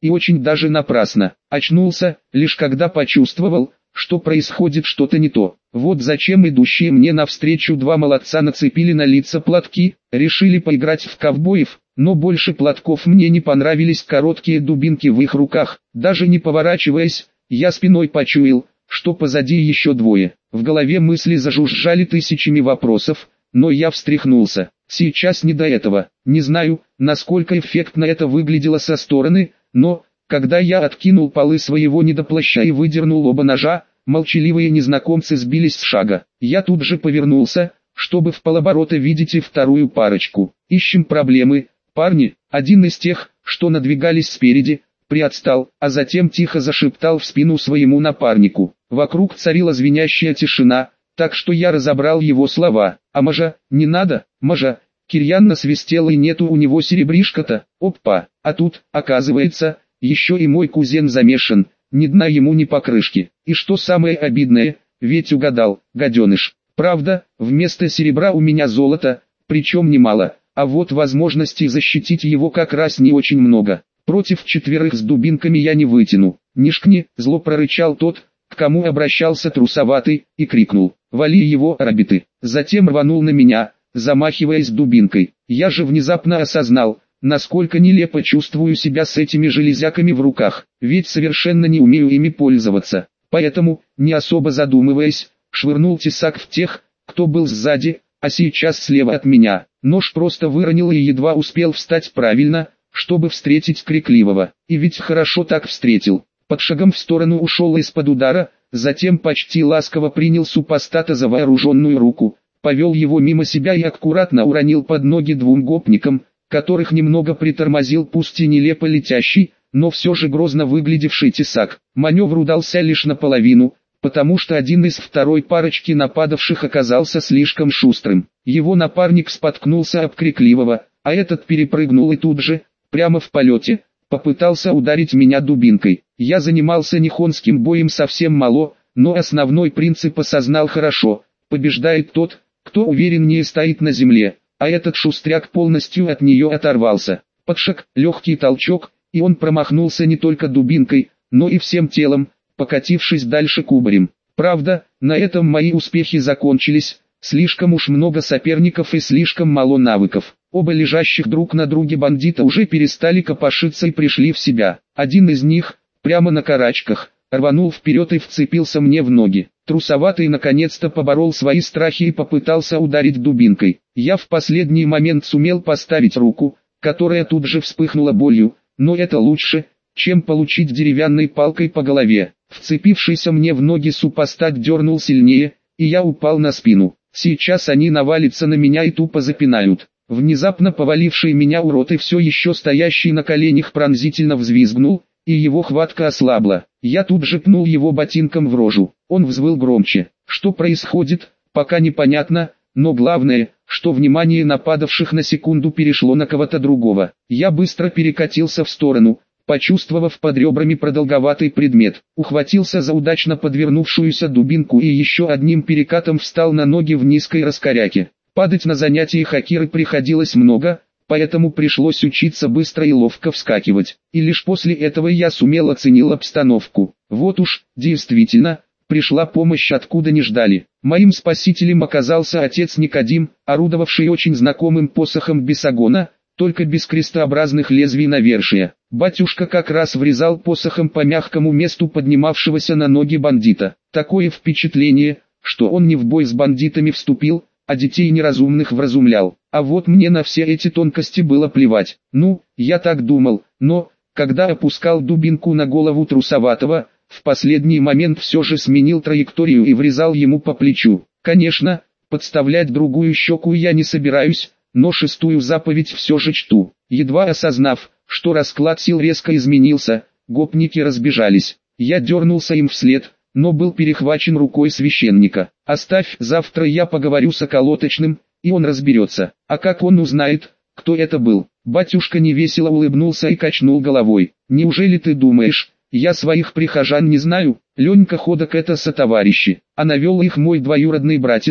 и очень даже напрасно. Очнулся, лишь когда почувствовал, что происходит что-то не то. Вот зачем идущие мне навстречу два молодца нацепили на лица платки, решили поиграть в ковбоев, но больше платков мне не понравились короткие дубинки в их руках. Даже не поворачиваясь, я спиной почуял, что позади еще двое. В голове мысли зажужжали тысячами вопросов, но я встряхнулся. Сейчас не до этого. Не знаю, насколько эффектно это выглядело со стороны, но, когда я откинул полы своего недоплаща и выдернул оба ножа, молчаливые незнакомцы сбились с шага. Я тут же повернулся, чтобы вполоборота видеть и вторую парочку. Ищем проблемы, парни. Один из тех, что надвигались спереди, приотстал, а затем тихо зашептал в спину своему напарнику. Вокруг царила звенящая тишина, так что я разобрал его слова. «А мажа, не надо, мажа!» Кирьян насвистел, и нету у него серебришка-то. Опа, а тут, оказывается, еще и мой кузен замешан, ни дна ему ни покрышки. И что самое обидное, ведь угадал, гаденыш. Правда, вместо серебра у меня золото, причем немало, а вот возможностей защитить его как раз не очень много. Против четверых с дубинками я не вытяну. «Нишкни!» — зло прорычал тот, к кому обращался трусоватый, и крикнул: «Вали его, рабиты!» Затем рванул на меня, замахиваясь дубинкой. Я же внезапно осознал, насколько нелепо чувствую себя с этими железяками в руках, ведь совершенно не умею ими пользоваться. Поэтому, не особо задумываясь, швырнул тесак в тех, кто был сзади, а сейчас слева от меня. Нож просто выронил и едва успел встать правильно, чтобы встретить крикливого. И ведь хорошо так встретил. Под шагом в сторону ушел из-под удара, затем почти ласково принял супостата за вооруженную руку, повел его мимо себя и аккуратно уронил под ноги двум гопникам, которых немного притормозил пусть и нелепо летящий, но все же грозно выглядевший тесак. Маневр удался лишь наполовину, потому что один из второй парочки нападавших оказался слишком шустрым. Его напарник споткнулся об крикливого, а этот перепрыгнул и тут же, прямо в полете, попытался ударить меня дубинкой. Я занимался нихонским боем совсем мало, но основной принцип осознал хорошо: побеждает тот, кто увереннее стоит на земле, а этот шустряк полностью от нее оторвался. Подшаг, легкий толчок, и он промахнулся не только дубинкой, но и всем телом, покатившись дальше кубарем. Правда, на этом мои успехи закончились, слишком уж много соперников и слишком мало навыков. Оба лежащих друг на друге бандита уже перестали копошиться и пришли в себя. Один из них, прямо на карачках, рванул вперед и вцепился мне в ноги. Трусоватый наконец-то поборол свои страхи и попытался ударить дубинкой. Я в последний момент сумел поставить руку, которая тут же вспыхнула болью, но это лучше, чем получить деревянной палкой по голове. Вцепившийся мне в ноги супостат дернул сильнее, и я упал на спину. Сейчас они навалятся на меня и тупо запинают. Внезапно поваливший меня урод и все еще стоящий на коленях пронзительно взвизгнул, и его хватка ослабла. Я тут же пнул его ботинком в рожу. Он взвыл громче. Что происходит, пока непонятно, но главное, что внимание нападавших на секунду перешло на кого-то другого. Я быстро перекатился в сторону, почувствовав под ребрами продолговатый предмет. Ухватился за удачно подвернувшуюся дубинку и еще одним перекатом встал на ноги в низкой раскоряке. Падать на занятиях Акиры приходилось много, поэтому пришлось учиться быстро и ловко вскакивать. И лишь после этого я сумел оценить обстановку. Вот уж, действительно, пришла помощь откуда не ждали. Моим спасителем оказался отец Никодим, орудовавший очень знакомым посохом Бесагона, только без крестообразных лезвий навершия. Батюшка как раз врезал посохом по мягкому месту поднимавшегося на ноги бандита. Такое впечатление, что он не в бой с бандитами вступил, а детей неразумных вразумлял. А вот мне на все эти тонкости было плевать. Ну, я так думал, но, когда опускал дубинку на голову трусоватого, в последний момент все же сменил траекторию и врезал ему по плечу. Конечно, подставлять другую щеку я не собираюсь, но шестую заповедь все же чту. Едва осознав, что расклад сил резко изменился, гопники разбежались. Я дернулся им вслед, но был перехвачен рукой священника. «Оставь, завтра я поговорю с околоточным, и он разберется». «А как он узнает, кто это был?» Батюшка невесело улыбнулся и качнул головой. «Неужели ты думаешь, я своих прихожан не знаю? Ленька Ходок — это сотоварищи, а навел их мой двоюродный братец,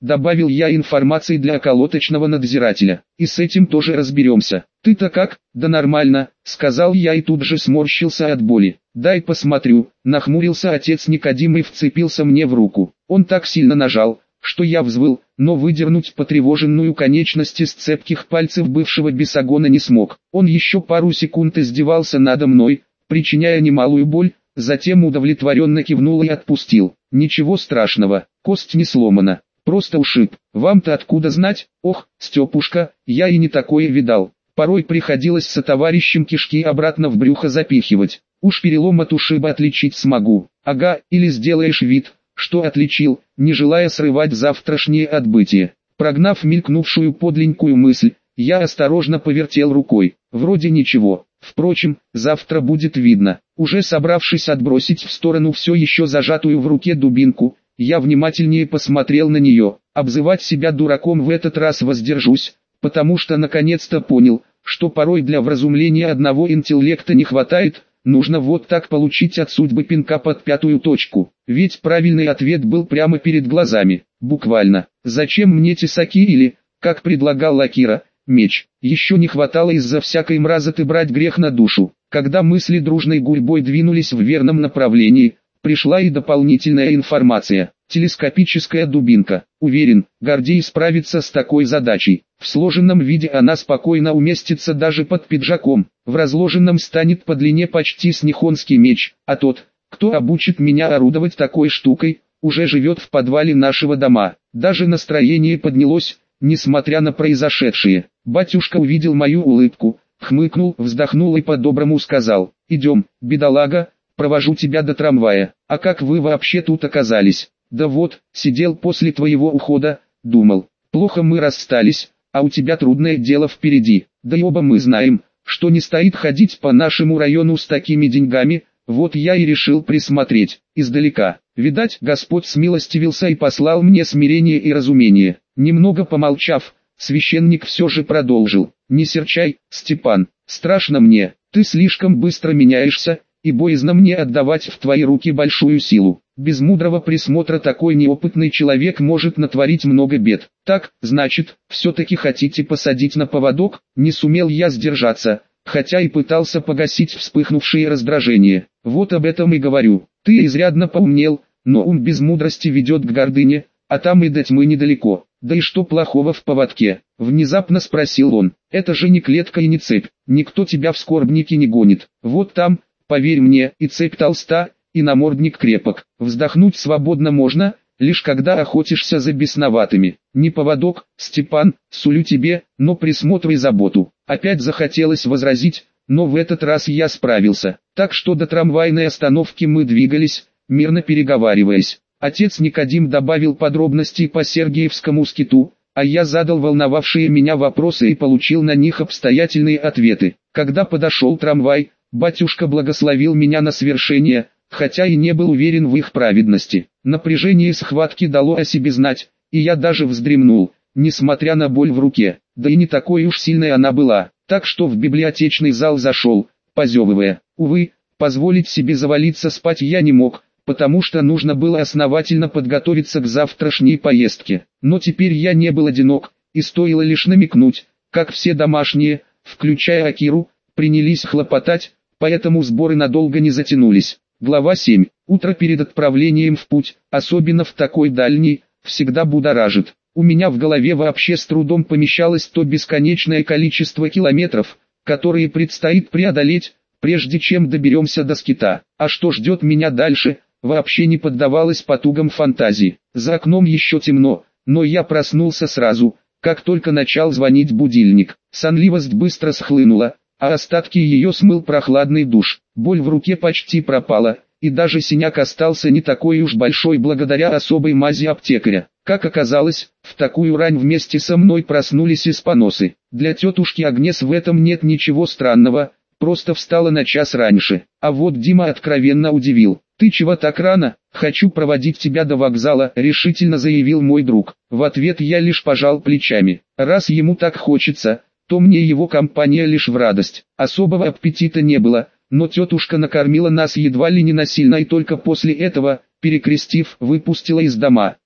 добавил я информации для околоточного надзирателя. И с этим тоже разберемся. Ты-то как? Да нормально, сказал я и тут же сморщился от боли. Дай посмотрю, нахмурился отец Никодим и вцепился мне в руку. Он так сильно нажал, что я взвыл, но выдернуть потревоженную конечность из цепких пальцев бывшего бесогона не смог. Он еще пару секунд издевался надо мной, причиняя немалую боль, затем удовлетворенно кивнул и отпустил. Ничего страшного, кость не сломана, просто ушиб. Вам-то откуда знать? Ох, Степушка, я и не такое видал. Порой приходилось сотоварищем кишки обратно в брюхо запихивать. Уж перелом от ушиба отличить смогу. Ага, или сделаешь вид, что отличил, не желая срывать завтрашнее отбытие. Прогнав мелькнувшую подленькую мысль, я осторожно повертел рукой. Вроде ничего. Впрочем, завтра будет видно. Уже собравшись отбросить в сторону все еще зажатую в руке дубинку, я внимательнее посмотрел на нее. Обзывать себя дураком в этот раз воздержусь, потому что наконец-то понял, что порой для вразумления одного интеллекта не хватает, нужно вот так получить от судьбы пинка под пятую точку. Ведь правильный ответ был прямо перед глазами, буквально. Зачем мне тесаки или, как предлагал Лакира, меч? Еще не хватало из-за всякой мразоты брать грех на душу. Когда мысли дружной гурьбой двинулись в верном направлении, пришла и дополнительная информация. Телескопическая дубинка. Уверен, Гордей справится с такой задачей. В сложенном виде она спокойно уместится даже под пиджаком. В разложенном станет по длине почти снихонский меч, а тот, кто обучит меня орудовать такой штукой, уже живет в подвале нашего дома. Даже настроение поднялось, несмотря на произошедшее. Батюшка увидел мою улыбку, хмыкнул, вздохнул и по-доброму сказал: «Идем, бедолага, провожу тебя до трамвая. А как вы вообще тут оказались?» «Да вот, сидел после твоего ухода, думал, плохо мы расстались, а у тебя трудное дело впереди. Да и оба мы знаем, что не стоит ходить по нашему району с такими деньгами, вот я и решил присмотреть, издалека. Видать, Господь смилостивился и послал мне смирение и разумение». Немного помолчав, священник все же продолжил: «Не серчай, Степан, страшно мне, ты слишком быстро меняешься, и боязно мне отдавать в твои руки большую силу. Без мудрого присмотра такой неопытный человек может натворить много бед. Так, значит, все-таки хотите посадить на поводок?» Не сумел я сдержаться, хотя и пытался погасить вспыхнувшее раздражение. «Вот об этом и говорю. Ты изрядно поумнел, но ум без мудрости ведет к гордыне, а там и до тьмы недалеко. Да и что плохого в поводке?» Внезапно спросил он. «Это же не клетка и не цепь. Никто тебя в скорбники не гонит. Вот там, поверь мне, и цепь толста, и намордник крепок. Вздохнуть свободно можно, лишь когда охотишься за бесноватыми. Не поводок, Степан, сулю тебе, но присмотр и заботу». Опять захотелось возразить, но в этот раз я справился. Так что до трамвайной остановки мы двигались, мирно переговариваясь. Отец Никодим добавил подробностей по Сергеевскому скиту, а я задал волновавшие меня вопросы и получил на них обстоятельные ответы. Когда подошел трамвай, батюшка благословил меня на свершение, хотя и не был уверен в их праведности. Напряжение схватки дало о себе знать, и я даже вздремнул, несмотря на боль в руке. Да и не такой уж сильной она была, так что в библиотечный зал зашел, позевывая. Увы, позволить себе завалиться спать я не мог, потому что нужно было основательно подготовиться к завтрашней поездке. Но теперь я не был одинок, и стоило лишь намекнуть, как все домашние, включая Акиру, принялись хлопотать, поэтому сборы надолго не затянулись. Глава семь. Утро перед отправлением в путь, особенно в такой дальний, всегда будоражит. У меня в голове вообще с трудом помещалось то бесконечное количество километров, которые предстоит преодолеть, прежде чем доберемся до скита. А что ждет меня дальше, вообще не поддавалось потугам фантазии. За окном еще темно, но я проснулся сразу, как только начал звонить будильник. Сонливость быстро схлынула, а остатки ее смыл прохладный душ. Боль в руке почти пропала, и даже синяк остался не такой уж большой благодаря особой мази аптекаря. Как оказалось, в такую рань вместе со мной проснулись испаносы. Для тетушки Агнес в этом нет ничего странного, просто встала на час раньше. А вот Дима откровенно удивил. «Ты чего так рано? Хочу проводить тебя до вокзала», — решительно заявил мой друг. В ответ я лишь пожал плечами. Раз ему так хочется, то мне его компания лишь в радость. Особого аппетита не было, но тетушка накормила нас едва ли не насильно и только после этого, перекрестив, выпустила из дома.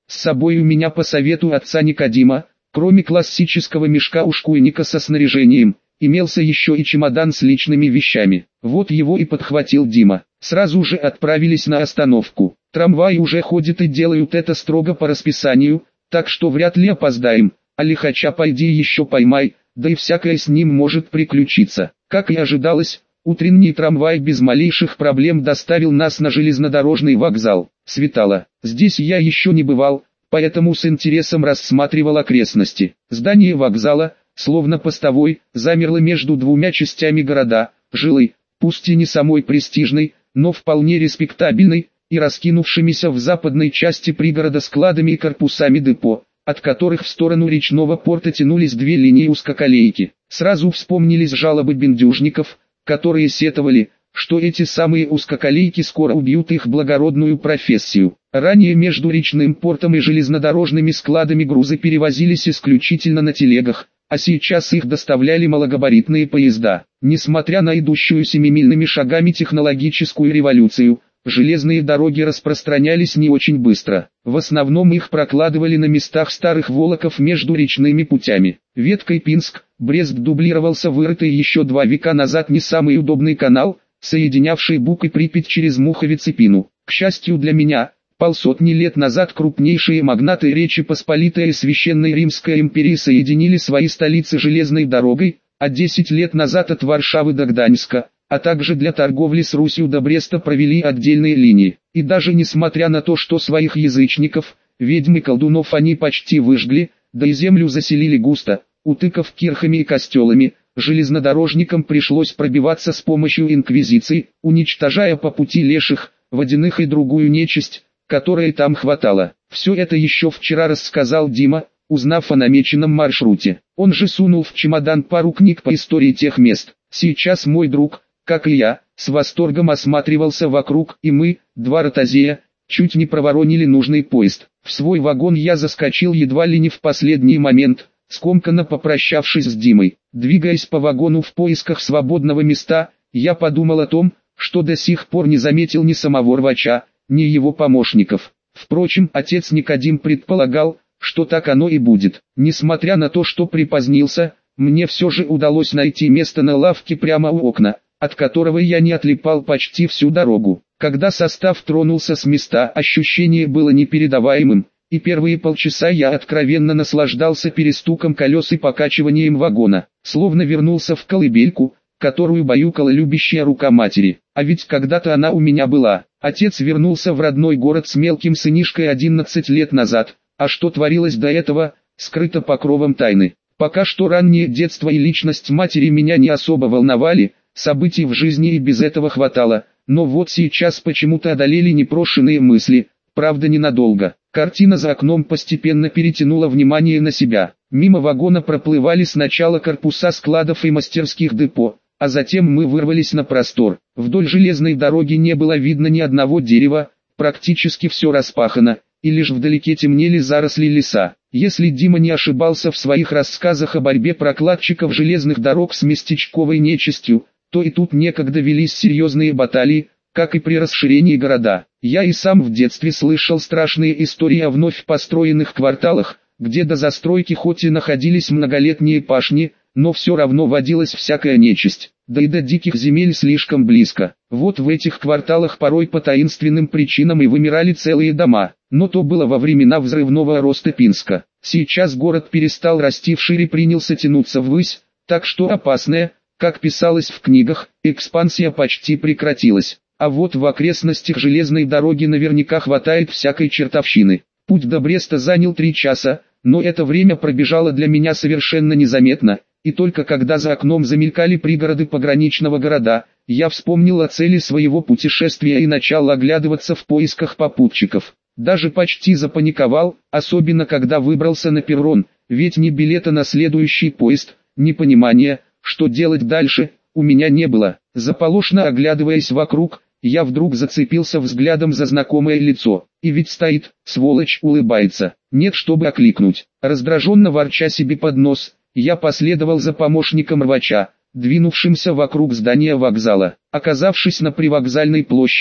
С собой у меня по совету отца Никодима, кроме классического мешка-ушкуйника со снаряжением, имелся еще и чемодан с личными вещами. Вот его и подхватил Дима. Сразу же отправились на остановку. Трамваи уже ходят и делают это строго по расписанию, так что вряд ли опоздаем, а лихача пойди еще поймай, да и всякое с ним может приключиться. Как и ожидалось, утренний трамвай без малейших проблем доставил нас на железнодорожный вокзал. Светало. Здесь я еще не бывал, поэтому с интересом рассматривал окрестности. Здание вокзала, словно постовой, замерло между двумя частями города, жилой, пусть и не самой престижной, но вполне респектабельной, и раскинувшимися в западной части пригорода складами и корпусами депо, от которых в сторону речного порта тянулись две линии узкоколейки. Сразу вспомнились жалобы бендюжников, которые сетовали, что эти самые узкоколейки скоро убьют их благородную профессию. Ранее между речным портом и железнодорожными складами грузы перевозились исключительно на телегах, а сейчас их доставляли малогабаритные поезда. Несмотря на идущую семимильными шагами технологическую революцию, железные дороги распространялись не очень быстро. В основном их прокладывали на местах старых волоков между речными путями. Веткой Пинск, Брест дублировался вырытый еще два века назад не самый удобный канал, соединявший Буг и Припять через Муховец и Пину. К счастью для меня, полсотни лет назад крупнейшие магнаты Речи Посполитой и Священной Римской империи соединили свои столицы железной дорогой, а десять лет назад от Варшавы до Гданьска, а также для торговли с Русью до Бреста провели отдельные линии. И даже несмотря на то, что своих язычников, ведьм и колдунов они почти выжгли, да и землю заселили густо, утыкав кирхами и костелами, железнодорожникам пришлось пробиваться с помощью инквизиции, уничтожая по пути леших, водяных и другую нечисть, которой там хватало. Все это еще вчера рассказал Дима, узнав о намеченном маршруте. Он же сунул в чемодан пару книг по истории тех мест. Сейчас мой друг, как и я, с восторгом осматривался вокруг, и мы, два ротозея, чуть не проворонили нужный поезд. В свой вагон я заскочил едва ли не в последний момент, скомканно попрощавшись с Димой. Двигаясь по вагону в поисках свободного места, я подумал о том, что до сих пор не заметил ни самого рвача, ни его помощников. Впрочем, отец Никодим предполагал, что так оно и будет. Несмотря на то, что припозднился, мне все же удалось найти место на лавке прямо у окна, от которого я не отлипал почти всю дорогу. Когда состав тронулся с места, ощущение было непередаваемым, и первые полчаса я откровенно наслаждался перестуком колес и покачиванием вагона, словно вернулся в колыбельку, которую баюкала любящая рука матери. А ведь когда-то она у меня была. Отец вернулся в родной город с мелким сынишкой одиннадцать лет назад, а что творилось до этого, скрыто покровом тайны. Пока что раннее детство и личность матери меня не особо волновали, событий в жизни и без этого хватало, но вот сейчас почему-то одолели непрошенные мысли, правда ненадолго. Картина за окном постепенно перетянула внимание на себя. Мимо вагона проплывали сначала корпуса складов и мастерских депо, а затем мы вырвались на простор. Вдоль железной дороги не было видно ни одного дерева, практически все распахано, и лишь вдалеке темнели заросли леса. Если Дима не ошибался в своих рассказах о борьбе прокладчиков железных дорог с местечковой нечистью, то и тут некогда велись серьезные баталии, как и при расширении города. Я и сам в детстве слышал страшные истории о вновь построенных кварталах, где до застройки хоть и находились многолетние пашни, но все равно водилась всякая нечисть, да и до диких земель слишком близко. Вот в этих кварталах порой по таинственным причинам и вымирали целые дома, но то было во времена взрывного роста Пинска. Сейчас город перестал расти вширь и принялся тянуться ввысь, так что опасная, как писалось в книгах, экспансия почти прекратилась. А вот в окрестностях железной дороги наверняка хватает всякой чертовщины. Путь до Бреста занял три часа, но это время пробежало для меня совершенно незаметно, и только когда за окном замелькали пригороды пограничного города, я вспомнил о цели своего путешествия и начал оглядываться в поисках попутчиков. Даже почти запаниковал, особенно когда выбрался на перрон, ведь ни билета на следующий поезд, ни понимания, что делать дальше, у меня не было. Заполошно оглядываясь вокруг, я вдруг зацепился взглядом за знакомое лицо. И ведь стоит, сволочь, улыбается. Нет, чтобы окликнуть. Раздраженно ворча себе под нос, я последовал за помощником рвача, двинувшимся вокруг здания вокзала. Оказавшись на привокзальной площади,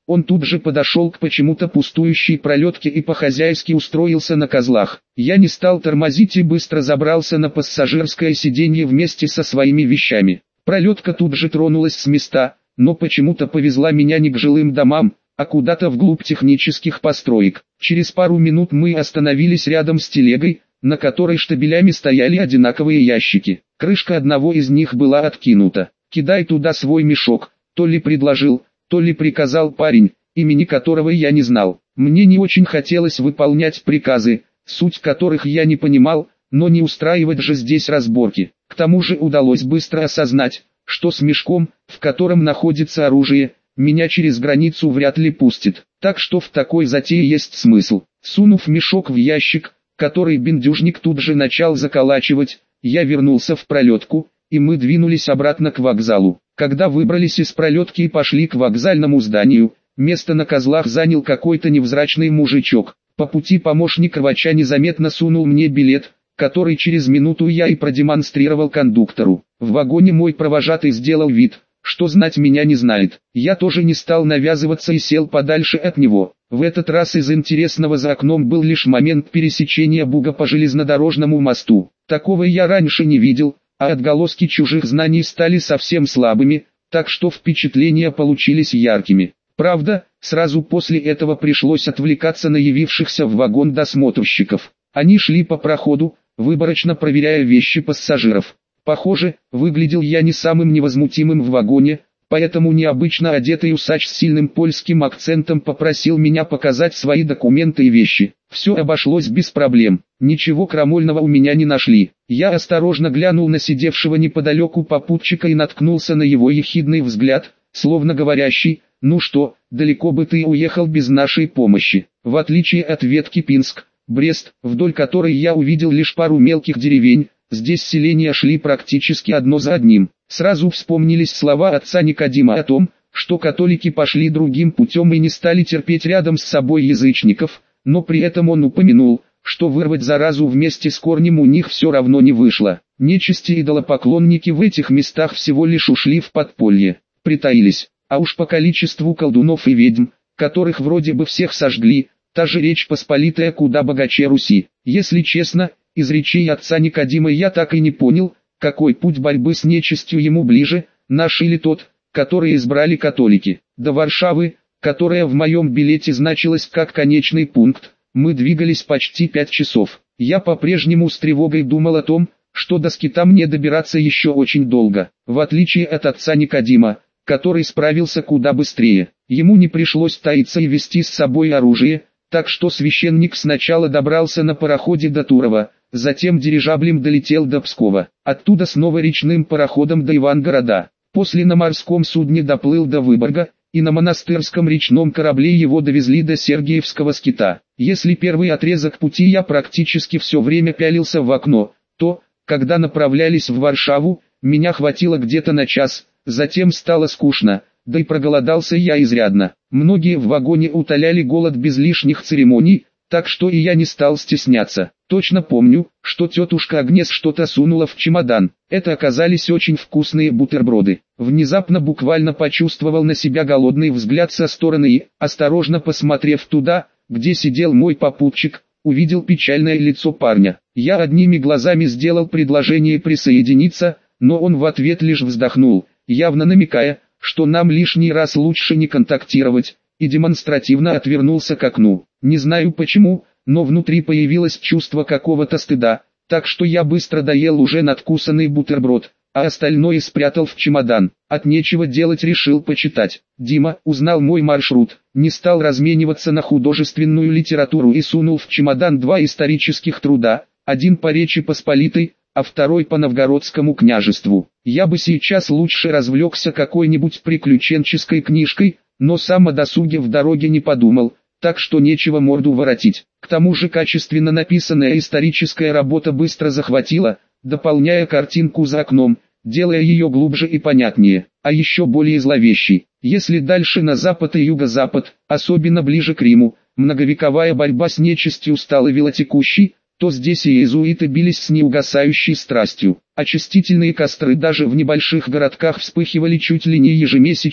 Он тут же подошел к почему-то пустующей пролетке и по-хозяйски устроился на козлах. Я не стал тормозить и быстро забрался на пассажирское сиденье вместе со своими вещами. Пролетка тут же тронулась с места, но почему-то повезла меня не к жилым домам, а куда-то вглубь технических построек. Через пару минут мы остановились рядом с телегой, на которой штабелями стояли одинаковые ящики. Крышка одного из них была откинута. «Кидай туда свой мешок», то ли предложил, то ли приказал парень, имени которого я не знал. Мне не очень хотелось выполнять приказы, суть которых я не понимал, но не устраивать же здесь разборки. К тому же удалось быстро осознать, что с мешком, в котором находится оружие, меня через границу вряд ли пустит. Так что в такой затее есть смысл. Сунув мешок в ящик, который бендюжник тут же начал заколачивать, я вернулся в пролетку, и мы двинулись обратно к вокзалу. Когда выбрались из пролетки и пошли к вокзальному зданию, место на козлах занял какой-то невзрачный мужичок. По пути помощник рвача незаметно сунул мне билет, который через минуту я и продемонстрировал кондуктору. В вагоне мой провожатый сделал вид, что знать меня не знает. Я тоже не стал навязываться и сел подальше от него. В этот раз из интересного за окном был лишь момент пересечения Буга по железнодорожному мосту. Такого я раньше не видел, а отголоски чужих знаний стали совсем слабыми, так что впечатления получились яркими. Правда, сразу после этого пришлось отвлекаться на явившихся в вагон досмотрщиков. Они шли по проходу, выборочно проверяя вещи пассажиров. Похоже, выглядел я не самым невозмутимым в вагоне, поэтому необычно одетый усач с сильным польским акцентом попросил меня показать свои документы и вещи. Все обошлось без проблем, ничего крамольного у меня не нашли. Я осторожно глянул на сидевшего неподалеку попутчика и наткнулся на его ехидный взгляд, словно говорящий: «Ну что, далеко бы ты уехал без нашей помощи». В отличие от ветки Пинск, Брест, вдоль которой я увидел лишь пару мелких деревень, здесь селения шли практически одно за одним. Сразу вспомнились слова отца Никодима о том, что католики пошли другим путем и не стали терпеть рядом с собой язычников, но при этом он упомянул, что вырвать заразу вместе с корнем у них все равно не вышло. Нечисти и идолопоклонники в этих местах всего лишь ушли в подполье, притаились, а уж по количеству колдунов и ведьм, которых вроде бы всех сожгли, та же Речь Посполитая куда богаче Руси. Если честно, из речей отца Никодима я так и не понял, какой путь борьбы с нечистью ему ближе, наш или тот, который избрали католики. До Варшавы, которая в моем билете значилась как конечный пункт, мы двигались почти пять часов. Я по-прежнему с тревогой думал о том, что до Скита мне добираться еще очень долго. В отличие от отца Никодима, который справился куда быстрее, ему не пришлось таиться и вести с собой оружие, так что священник сначала добрался на пароходе до Турова, затем дирижаблем долетел до Пскова, оттуда снова речным пароходом до Ивангорода, после на морском судне доплыл до Выборга, и на монастырском речном корабле его довезли до Сергиевского Скита. Если первый отрезок пути я практически все время пялился в окно, то, когда направлялись в Варшаву, меня хватило где-то на час, затем стало скучно, да и проголодался я изрядно. Многие в вагоне утоляли голод без лишних церемоний, так что и я не стал стесняться. Точно помню, что тетушка Агнес что-то сунула в чемодан. Это оказались очень вкусные бутерброды. Внезапно буквально почувствовал на себя голодный взгляд со стороны и, осторожно посмотрев туда, где сидел мой попутчик, увидел печальное лицо парня. Я одними глазами сделал предложение присоединиться, но он в ответ лишь вздохнул, явно намекая, что нам лишний раз лучше не контактировать, и демонстративно отвернулся к окну. Не знаю почему, но внутри появилось чувство какого-то стыда, так что я быстро доел уже надкусанный бутерброд, а остальное спрятал в чемодан. От нечего делать решил почитать. Дима узнал мой маршрут, не стал размениваться на художественную литературу и сунул в чемодан два исторических труда, один по Речи Посполитой, а второй по Новгородскому княжеству. Я бы сейчас лучше развлекся какой-нибудь приключенческой книжкой, но сам о досуге в дороге не подумал, так что нечего морду воротить. К тому же качественно написанная историческая работа быстро захватила, дополняя картинку за окном, делая ее глубже и понятнее, а еще более зловещей. Если дальше на запад и юго-запад, особенно ближе к Риму, многовековая борьба с нечистью стала велотекущей, то здесь и иезуиты бились с неугасающей страстью. Очистительные костры даже в небольших городках вспыхивали чуть ли не ежемесячно,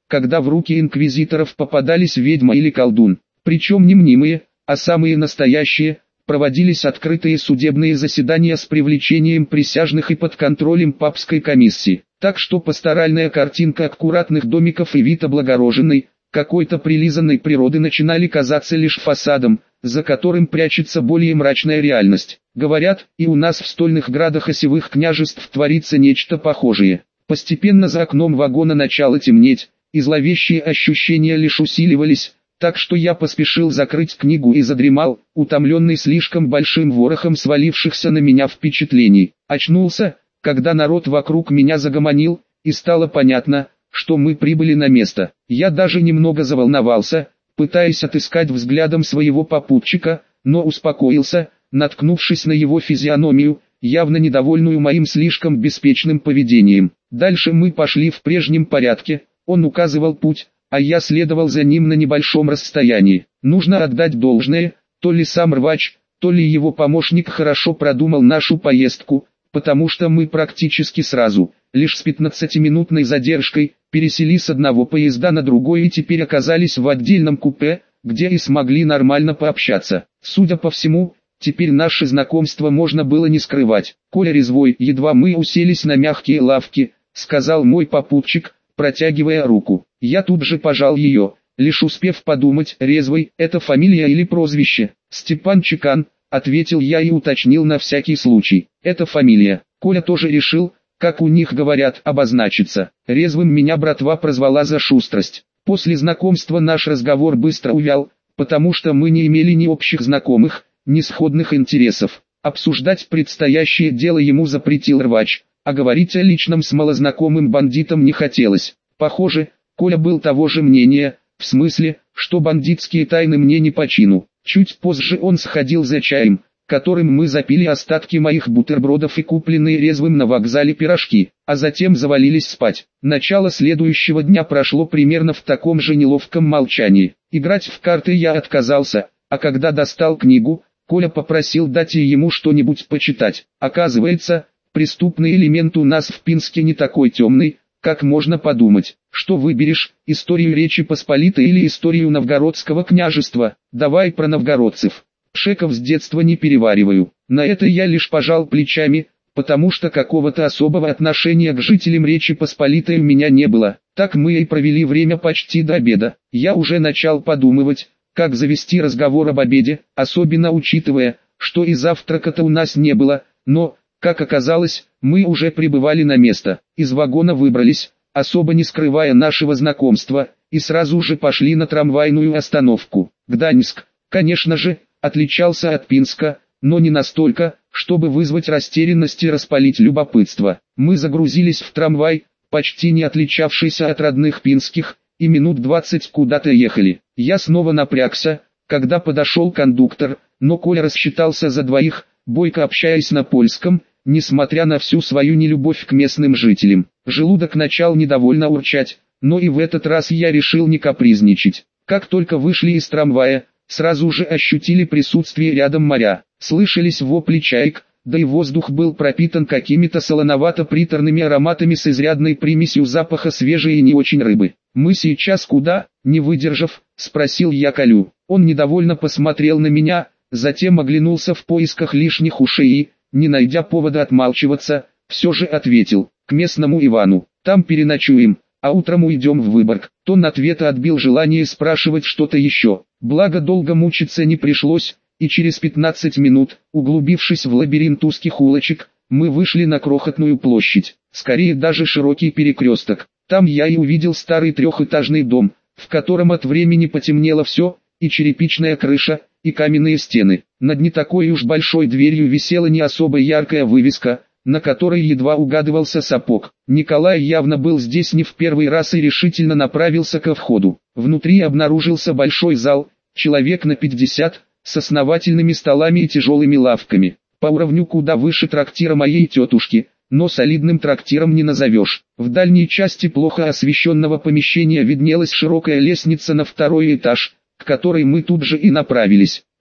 когда в руки инквизиторов попадались ведьма или колдун, причем не мнимые, а самые настоящие, проводились открытые судебные заседания с привлечением присяжных и под контролем папской комиссии. Так что пасторальная картинка аккуратных домиков и вид облагороженной, какой-то прилизанной природы начинали казаться лишь фасадом, за которым прячется более мрачная реальность. Говорят, и у нас в стольных градах осевых княжеств творится нечто похожее. Постепенно за окном вагона начало темнеть, и зловещие ощущения лишь усиливались, так что я поспешил закрыть книгу и задремал, утомленный слишком большим ворохом свалившихся на меня впечатлений. Очнулся, когда народ вокруг меня загомонил, и стало понятно, что мы прибыли на место. Я даже немного заволновался, пытаясь отыскать взглядом своего попутчика, но успокоился, наткнувшись на его физиономию, явно недовольную моим слишком беспечным поведением. Дальше мы пошли в прежнем порядке, он указывал путь, а я следовал за ним на небольшом расстоянии. Нужно отдать должное, то ли сам рвач, то ли его помощник хорошо продумал нашу поездку, потому что мы практически сразу, лишь с пятнадцатиминутной задержкой, пересели с одного поезда на другой и теперь оказались в отдельном купе, где и смогли нормально пообщаться. Судя по всему, теперь наше знакомство можно было не скрывать. «Коля Резвой, едва мы уселись на мягкие лавки», — сказал мой попутчик, протягивая руку. Я тут же пожал ее, лишь успев подумать, Резвой — это фамилия или прозвище. «Степан Чекан», — ответил я и уточнил на всякий случай. «Это фамилия». Коля тоже решил, как у них говорят, обозначиться. Резвым меня братва прозвала за шустрость. После знакомства наш разговор быстро увял, потому что мы не имели ни общих знакомых, ни сходных интересов. Обсуждать предстоящее дело ему запретил рвач, а говорить о личном с малознакомым бандитом не хотелось. Похоже, Коля был того же мнения, в смысле, что бандитские тайны мне не по чину. Чуть позже он сходил за чаем, которым мы запили остатки моих бутербродов и купленные Резвым на вокзале пирожки, а затем завалились спать. Начало следующего дня прошло примерно в таком же неловком молчании. Играть в карты я отказался, а когда достал книгу, Коля попросил дать ему что-нибудь почитать. Оказывается, преступный элемент у нас в Пинске не такой темный, как можно подумать. Что выберешь, историю Речи Посполитой или историю Новгородского княжества? Давай про новгородцев. Шеков с детства не перевариваю. На это я лишь пожал плечами, потому что какого-то особого отношения к жителям Речи Посполитой у меня не было. Так мы и провели время почти до обеда. Я уже начал подумывать, как завести разговор об обеде, особенно учитывая, что и завтрака-то у нас не было, но, как оказалось, мы уже прибывали на место. Из вагона выбрались, особо не скрывая нашего знакомства, и сразу же пошли на трамвайную остановку. Гданьск, конечно же, отличался от Пинска, но не настолько, чтобы вызвать растерянность и распалить любопытство. Мы загрузились в трамвай, почти не отличавшийся от родных пинских, и минут двадцать куда-то ехали. Я снова напрягся, когда подошел кондуктор, но Коля рассчитался за двоих, бойко общаясь на польском, несмотря на всю свою нелюбовь к местным жителям. Желудок начал недовольно урчать, но и в этот раз я решил не капризничать. Как только вышли из трамвая, сразу же ощутили присутствие рядом моря. Слышались вопли чаек, да и воздух был пропитан какими-то солоновато-приторными ароматами с изрядной примесью запаха свежей и не очень рыбы. «Мы сейчас куда?» — не выдержав, спросил я Колю. Он недовольно посмотрел на меня, затем оглянулся в поисках лишних ушей и, не найдя повода отмалчиваться, все же ответил: «К местному Ивану, там переночуем, а утром уйдем в Выборг». Тон ответа отбил желание спрашивать что-то еще. Благо долго мучиться не пришлось, и через пятнадцать минут, углубившись в лабиринт узких улочек, мы вышли на крохотную площадь, скорее даже широкий перекресток. Там я и увидел старый трехэтажный дом, в котором от времени потемнело все, и черепичная крыша, и каменные стены. Над не такой уж большой дверью висела не особо яркая вывеска, на которой едва угадывался сапог. Николай явно был здесь не в первый раз и решительно направился ко входу. Внутри обнаружился большой зал, человек на пятьдесят, с основательными столами и тяжелыми лавками. По уровню куда выше трактира моей тетушки, но солидным трактиром не назовешь. В дальней части плохо освещенного помещения виднелась широкая лестница на второй этаж, к которой мы тут же и направились.